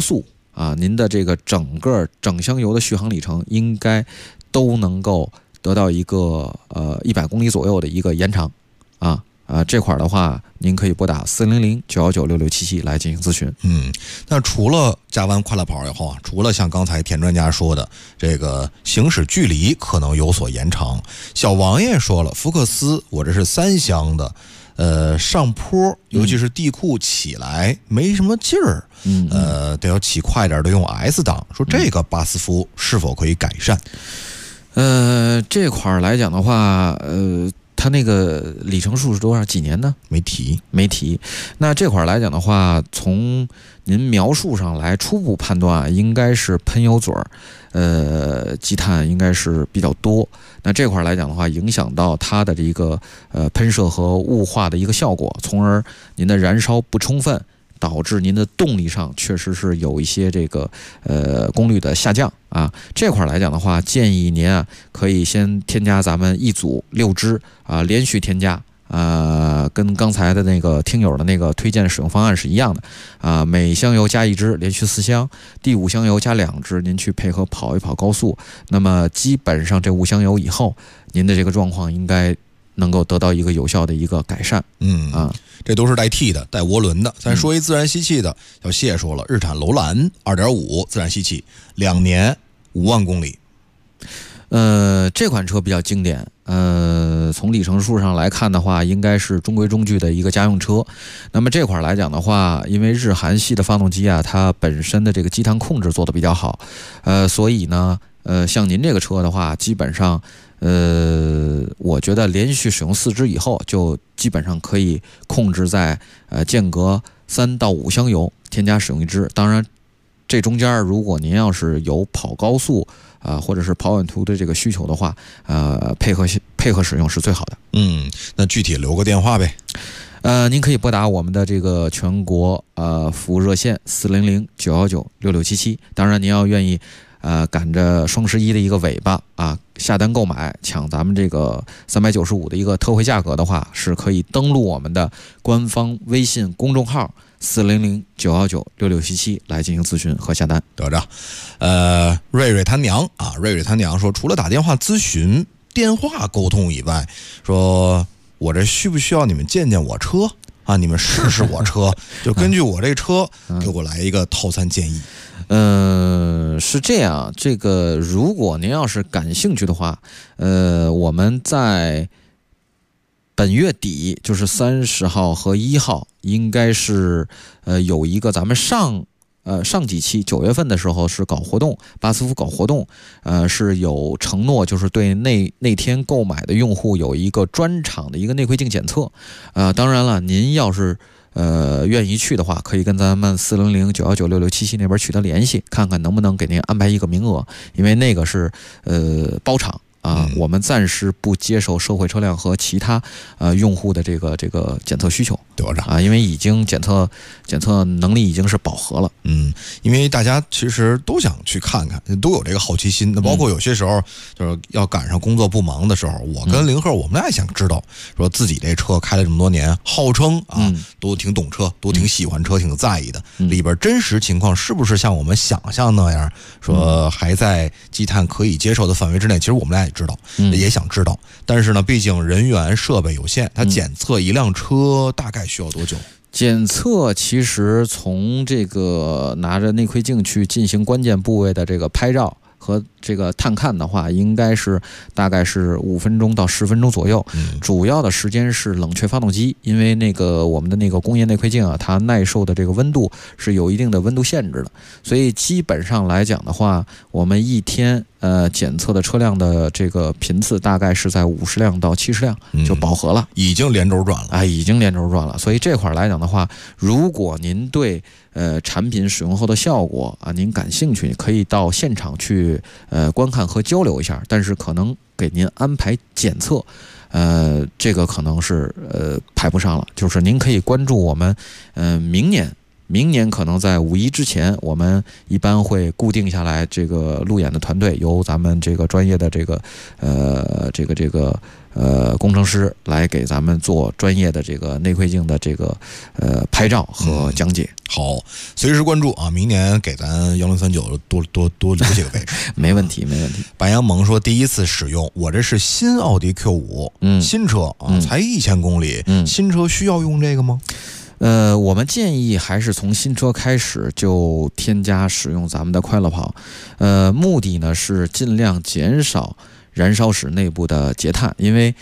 啊，您的这个整箱油的续航里程应该都能够得到一个100公里左右的一个延长啊。这块的话，您可以拨打400-919-6677来进行咨询。 那除了加完快乐跑以后啊，除了像刚才田专家说的这个行驶距离可能有所延长，小王爷说了，福克斯我这是3厢的，上坡尤其是地库起来没什么劲儿，得要起快点的用 S 档，说这个巴斯夫是否可以改善？ 这块来讲的话，它那个里程数是多少？几年呢？ 没提。 那这块来讲的话，从您描述上来初步判断，应该是喷油嘴积碳应该是比较多。那这块来讲的话，影响到它的这个喷射和雾化的一个效果，从而您的燃烧不充分，导致您的动力上确实是有一些这个功率的下降啊。这块来讲的话，建议您啊可以先添加咱们一组6支啊，连续添加跟刚才的那个听友的那个推荐使用方案是一样的啊。每箱油加1支，连续4箱，第5箱油加2支，您去配合跑一跑高速。那么基本上这5箱油以后，您的这个状况应该能够得到一个有效的一个改善。 这都是带 T 的，带涡轮的。咱说一自然吸气的，小谢说了，日产楼兰 2.5 自然吸气，2年5万公里。 这款车比较经典，从里程数上来看的话，应该是中规中矩的一个家用车。那么这块来讲的话，因为日韩系的发动机啊，它本身的这个积碳控制做得比较好，所以呢，像您这个车的话，基本上，我觉得连续使用4支以后，就基本上可以控制在间隔3到5箱油添加使用1支。当然，这中间如果您要是有跑高速或者是跑远途的这个需求的话，配合使用是最好的。 那具体留个电话呗。 您可以拨打我们的这个全国服务热线400-919-6677。当然，您要愿意赶着双11的一个尾巴啊，下单购买抢咱们这个395的一个特惠价格的话，是可以登录我们的官方微信公众号400-919-6677来进行咨询和下单。 得着。瑞瑞他娘说，除了打电话咨询、电话沟通以外，说我这需不需要你们见见我车啊？你们试试我车，就根据我这车给我来一个套餐建议。 是这样，这个如果您要是感兴趣的话，我们在本月底，就是30号和1号，应该是有一个咱们上几期9月份的时候是搞活动，巴斯夫搞活动，是有承诺，就是对那天购买的用户有一个专场的一个内窥镜检测。当然了，您要是愿意去的话，可以跟咱们400-919-6677那边取得联系，看看能不能给您安排一个名额，因为那个是包场。我们暂时不接受社会车辆和其他用户的这个检测需求， 得着因为已经检测能力已经是饱和了。 因为大家其实都想去看看，都有这个好奇心。那包括有些时候就是要赶上工作不忙的时候，我跟凌鹤我们俩也想知道，说自己这车开了这么多年，号称都挺懂车，都挺喜欢车，挺在意的，里边真实情况是不是像我们想象那样，说还在积碳可以接受的范围之内？其实我们俩也知道，也想知道，但是呢，毕竟人员设备有限，它检测一辆车大概需要多久？ 检测其实从这个拿着内窥镜去进行关键部位的这个拍照和这个探看的话，应该是大概是5分钟到10分钟左右。主要的时间是冷却发动机，因为那个我们的那个工业内窥镜啊，它耐受的这个温度是有一定的温度限制的，所以基本上来讲的话，我们一天检测的车辆的这个频次大概是在50辆到70辆就饱和了， 已经连轴转了， 已经连轴转了。所以这块来讲的话，如果您对产品使用后的效果您感兴趣，可以到现场去观看和交流一下，但是可能给您安排检测，这个可能是排不上了。就是您可以关注我们明年明年可能在5·1之前，我们一般会固定下来这个路演的团队，由咱们这个专业的这个工程师来给咱们做专业的这个内窥镜的这个拍照和讲解。 好，随时关注啊！明年给咱1039多留几个位置， 没问题，没问题。 白杨萌说第一次使用，我这是新奥迪 Q5，新车啊，才1000公里，新车需要用这个吗？ 我们建议还是从新车开始就添加使用咱们的快乐跑，目的呢是尽量减少燃烧室内部的积碳，因为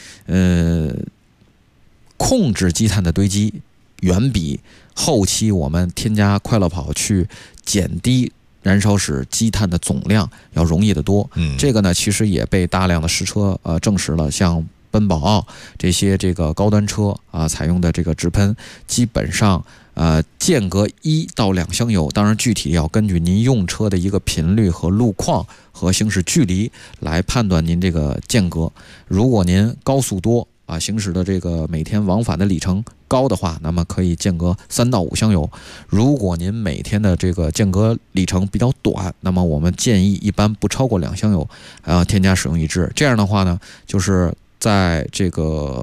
控制积碳的堆积远比后期我们添加快乐跑去减低燃烧室积碳的总量要容易得多。这个呢其实也被大量的实车证实了，像奔宝奥这些这个高端车采用的这个直喷，基本上间隔1到2箱油，当然具体要根据您用车的一个频率和路况和行驶距离来判断您这个间隔。如果您高速多行驶的这个每天往返的里程高的话，那么可以间隔3到5箱油。如果您每天的这个间隔里程比较短，那么我们建议一般不超过2箱油，添加使用一致。这样的话呢，就是在这个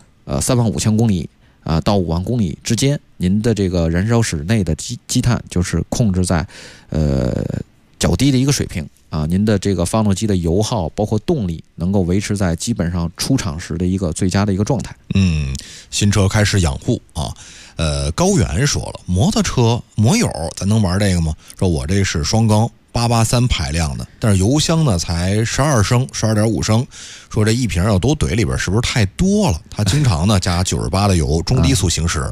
35000公里到5万公里之间，您的这个燃烧室内的积碳就是控制在较低的一个水平您的这个发动机的油耗包括动力能够维持在基本上出厂时的一个最佳的一个状态。 新车开始养护高原说了，摩托车摩友咱能玩这个吗？说我这是双缸883排量的，但是油箱呢才12升12.5升，说这一瓶要都怼里边是不是太多了？他经常呢加98的油，中低速行驶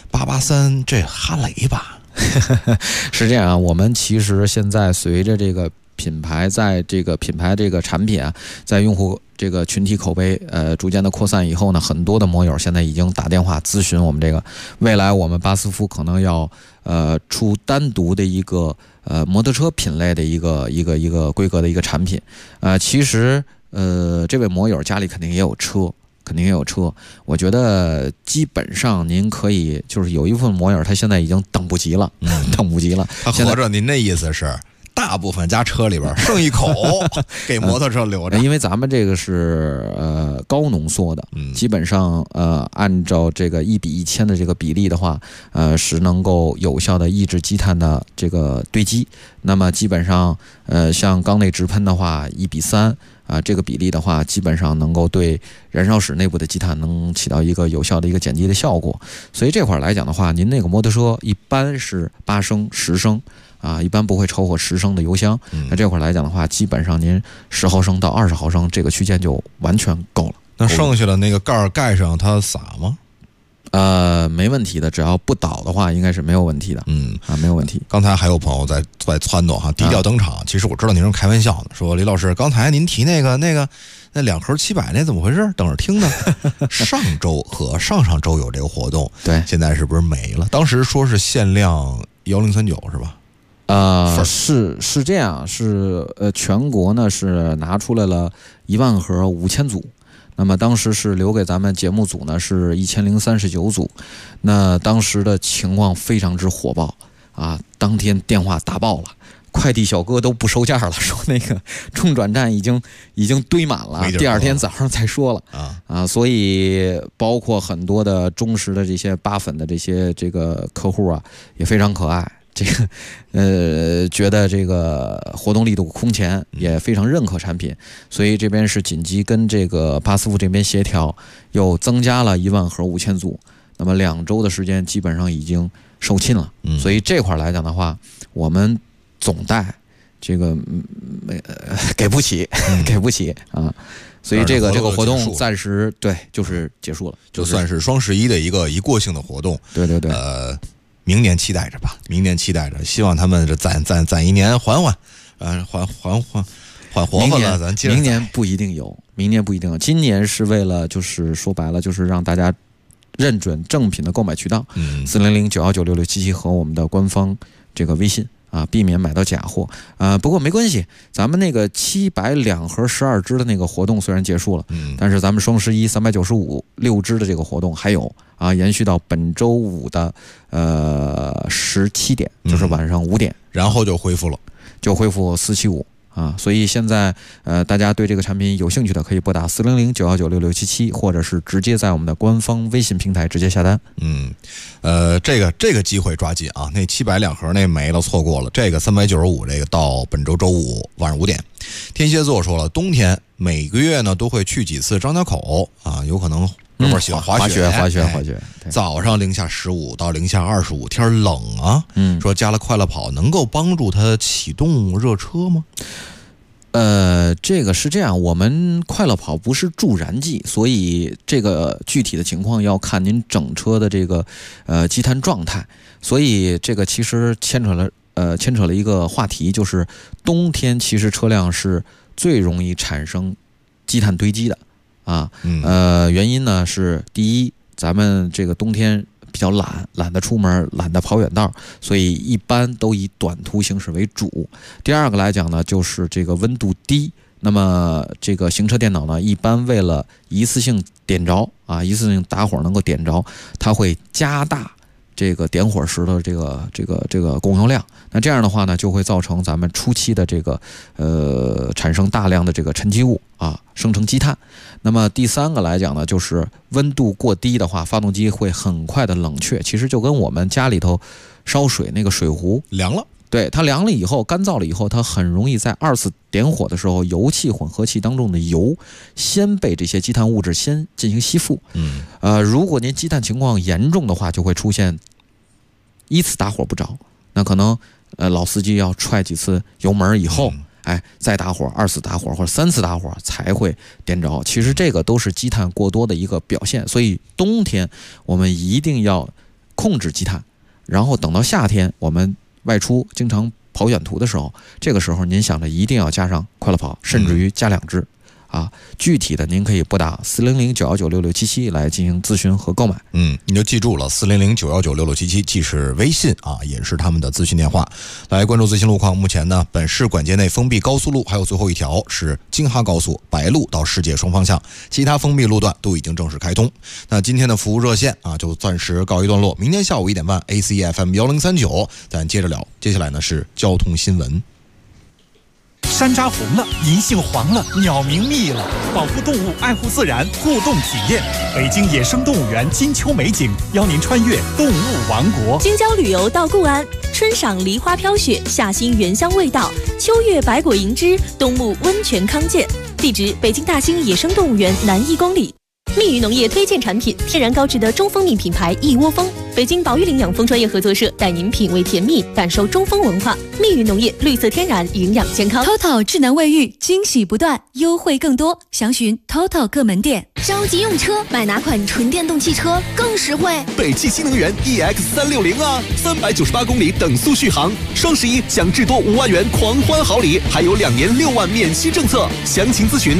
，883这哈雷吧？ 是这样啊，我们其实现在随着这个品牌在这个品牌这个产品在用户这个群体口碑逐渐的扩散以后呢，很多的摩友现在已经打电话咨询我们这个，未来我们巴斯夫可能要出单独的一个摩托车品类的一个规格的一个产品。其实这位摩友家里肯定也有车。我觉得基本上您可以，就是有一部分摩友他现在已经等不及了，等不及了。 他合着您的意思是？大部分家车里边剩一口给摩托车留着， 因为咱们这个是高浓缩的，基本上按照这个1:1000的这个比例的话，是能够有效的抑制积碳的这个堆积。那么基本上像缸内直喷的话1:3这个比例的话，基本上能够对燃烧室内部的积碳能起到一个有效的一个减低的效果。所以这块来讲的话，您那个摩托车一般是8升10升一般不会超过10升的油箱。那这块来讲的话，基本上您10毫升到20毫升这个区间就完全够了。 那剩下的那个盖上它洒吗？ 没问题的，只要不倒的话，应该是没有问题的。没有问题。 刚才还有朋友在撺掇低调登场。其实我知道您是开玩笑的，说李老师，刚才您提那2盒700那怎么回事？等着听呢。上周和上上周有这个活动， 对， 现在是不是没了？当时说是限量1039是吧？ 是这样，是全国呢是拿出来了1万盒5000组。那么当时是留给咱们节目组呢是1039组，那当时的情况非常之火爆当天电话打爆了，快递小哥都不收件了，说那个中转站已经堆满了，第二天早上才说了所以包括很多的忠实的这些8粉的这个客户也非常可爱。这个觉得这个活动力度空前，也非常认可产品，所以这边是紧急跟这个巴斯夫这边协调，又增加了1万盒5000组。那么2周的时间基本上已经售罄了，所以这块来讲的话，我们总代这个给不起所以这个活动暂时就是结束了， 就算是双11的一个一过性的活动。 对。 明年期待着吧，希望他们这攒一年缓活了，咱接着。 明年不一定有，今年是为了就是说白了就是让大家认准正品的购买渠道，400-9196677和我们的官方这个微信啊，避免买到假货。不过没关系，咱们那个700盒12支的那个活动虽然结束了，但是咱们双11395 6支的这个活动还有啊，延续到本周五的17点，就是晚上5点， 然后就恢复 475。啊，所以现在大家对这个产品有兴趣的，可以拨打400-919-6677，或者是直接在我们的官方微信平台直接下单。 这个机会抓紧啊！那700盒那没了，错过了。这个395这个到本周周五晚上5点。天蝎座说了，冬天每个月呢都会去几次张家口啊，有可能哥们儿喜欢滑雪，早上零下15到零下25，天冷啊。说加了快乐跑能够帮助它启动热车吗？ 这个是这样，我们快乐跑不是助燃剂，所以这个具体的情况要看您整车的这个积碳状态。所以这个其实牵扯了一个话题，就是冬天其实车辆是最容易产生积碳堆积的啊。原因呢是第一，咱们这个冬天比较懒得出门，懒得跑远道，所以一般都以短途行驶为主。第二个来讲呢，就是这个温度低，那么这个行车电脑呢，一般为了一次性点着啊，一次性打火能够点着，它会加大这个点火时的这个供油量。那这样的话呢，就会造成咱们初期的这个产生大量的这个沉积物啊，生成积碳。那么第三个来讲呢，就是温度过低的话，发动机会很快的冷却。其实就跟我们家里头烧水那个水壶凉了， 对，它凉了以后，干燥了以后，它很容易在2次点火的时候，油气混合气当中的油先被这些积碳物质先进行吸附。如果您积碳情况严重的话，就会出现1次打火不着，那可能老司机要踹几次油门以后，再打火，2次打火或者3次打火才会点着。其实这个都是积碳过多的一个表现，所以冬天我们一定要控制积碳，然后等到夏天我们外出经常跑远途的时候，这个时候您想着一定要加上快乐跑，甚至于加2支。具体的您可以拨打400-919-6677来进行咨询和购买。 你就记住了，400-919-6677，既是微信啊，也是他们的咨询电话。来关注最新路况。目前呢，本市管街内封闭高速路还有最后一条是京哈高速白鹿到世界双方向，其他封闭路段都已经正式开通。那今天的服务热线啊，就暂时告一段落。明天下午1点半 ACFM 1039，咱接着聊。接下来呢是交通新闻。 山楂红了，银杏黄了，鸟鸣密了，保护动物，爱护自然，互动体验。北京野生动物园金秋美景，邀您穿越动物王国。 京郊旅游到固安，春赏梨花飘雪，夏欣原香味道，秋月百果银枝，冬沐温泉康健。地址：北京大兴野生动物园南1公里。蜜鱼农业推荐产品：天然高质的中蜂蜜品牌一窝蜂。北京宝玉林养蜂专业合作社带您品味甜蜜，感受中蜂文化。蜜鱼农业，绿色天然，营养健康。 TOTO 智能卫浴，惊喜不断，优惠更多，详询 TOTO 各门店。 着急用车，买哪款纯电动汽车更实惠？ 北汽新能源 EX360啊，398公里等速续航，双11享至多5万元狂欢好礼，还有2年6万免息政策。详情咨询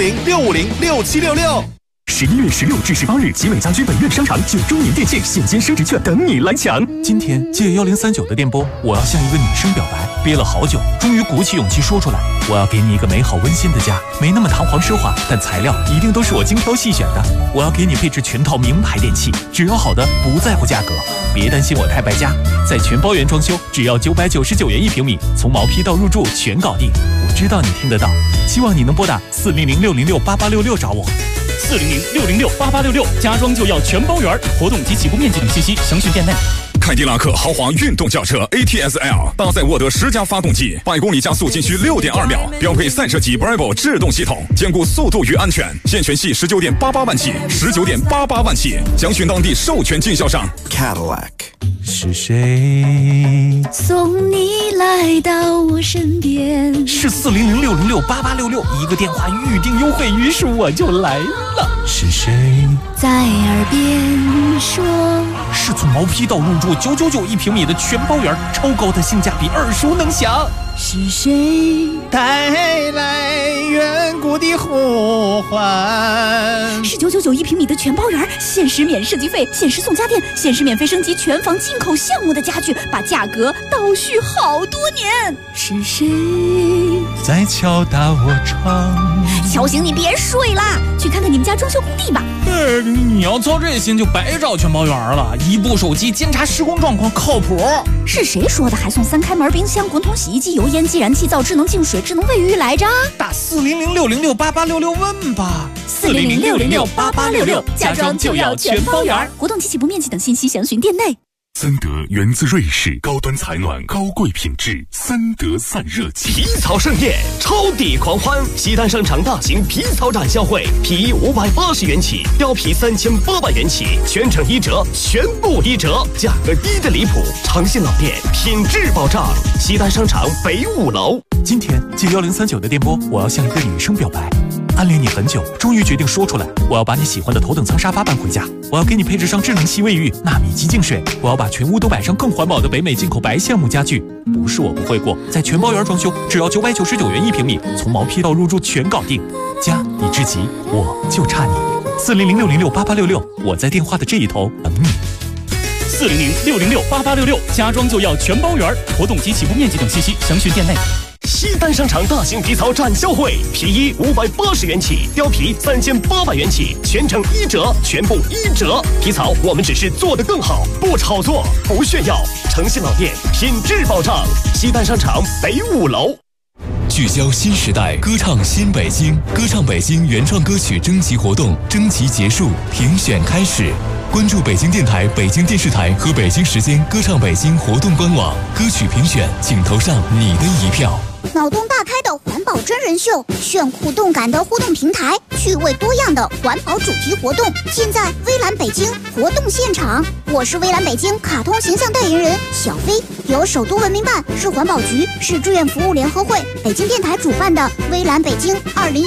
400-650-6766。 11月16至18日，集美家居本院商场9周年店庆现金升值券等你来抢。 今天借1039的电波，我要向一个女生表白，憋了好久，终于鼓起勇气说出来。我要给你一个美好温馨的家，没那么堂皇奢华，但材料一定都是我精挑细选的。我要给你配置全套名牌电器，只要好的，不在乎价格。别担心我太败家，在全包圆装修，只要999元1平米，从毛坯到入住全搞定。我知道你听得到，希望你能拨打400-606-8866找我。400-606-8866，家装就要全包圆。活动及起步面积等信息，详询店内。 凯迪拉克豪华运动轿车 ATS-L 搭载沃德10加发动机，100公里加速仅需6.2秒，标配赛车级 Bravo 制动系统，兼顾速度与安全。现权系19.88万起，19.88万起，详询当地授权经销商。 Cadillac 是谁送你来到我身边？ 是400-606-8866，一个电话预定优惠，于是我就来了。 是谁在耳边说？ 是从毛坯到入住999一平米的全包圆，超高的性价比，耳熟能详。 是谁带来远古的呼唤？ 是9991平米的全包圆，限时免设计费，限时送家电，限时免费升级全房进口项目的家具，把价格倒续好多年。是谁在敲打我窗？ 敲醒你别睡啦，去看看你们家装修工地吧。 你要操这心就白找全包圆了，一部手机监察施工状况靠谱。 是谁说的还送3开门冰箱、滚筒、洗衣机、油烟机、燃气灶、智能净水、智能卫浴来着？ 打400-606-8866问吧。 400-606-8866，家装就要全包圆。活动及起步面积等信息详询店内。 森德源自瑞士，高端采暖，高贵品质，森德散热器。 皮草盛宴，超抵狂欢！西单商场大型皮草展销会，皮衣580元起，貂皮3800元起，全程1折，全部1折，价格低的离谱。诚信老店，品质保障。西单商场北5楼。 今天接1039的电波，我要向一个女生表白。暗恋你很久，终于决定说出来。我要把你喜欢的头等舱沙发搬回家，我要给你配置上智能吸卫浴、纳米级净水，我要把全屋都摆上更环保的北美进口白橡木家具。不是我不会过，在全包圆装修，只要999元1平米，从毛坯到入住全搞定。家已至极，我就差你。400-606-8866，我在电话的这一头等你。 400-606-8866，家装就要全包圆，活动及起步面积等信息详询店内。 西单商场大型皮草展销会，皮衣580元起，貂皮3800元起，全程1折，全部1折。皮草我们只是做得更好，不炒作，不炫耀。诚信老店，品质保障。西单商场北5楼。 聚焦新时代，歌唱新北京，歌唱北京原创歌曲征集活动征集结束，评选开始。关注北京电台、北京电视台和北京时间歌唱北京活动官网，歌曲评选，请投上你的一票。 脑洞大开的环保真人秀，炫酷动感的互动平台，趣味多样的环保主题活动，尽在微蓝北京活动现场。我是微蓝北京卡通形象代言人小飞，由首都文明办、市环保局、市志愿服务联合会、北京电台主办的微蓝北京20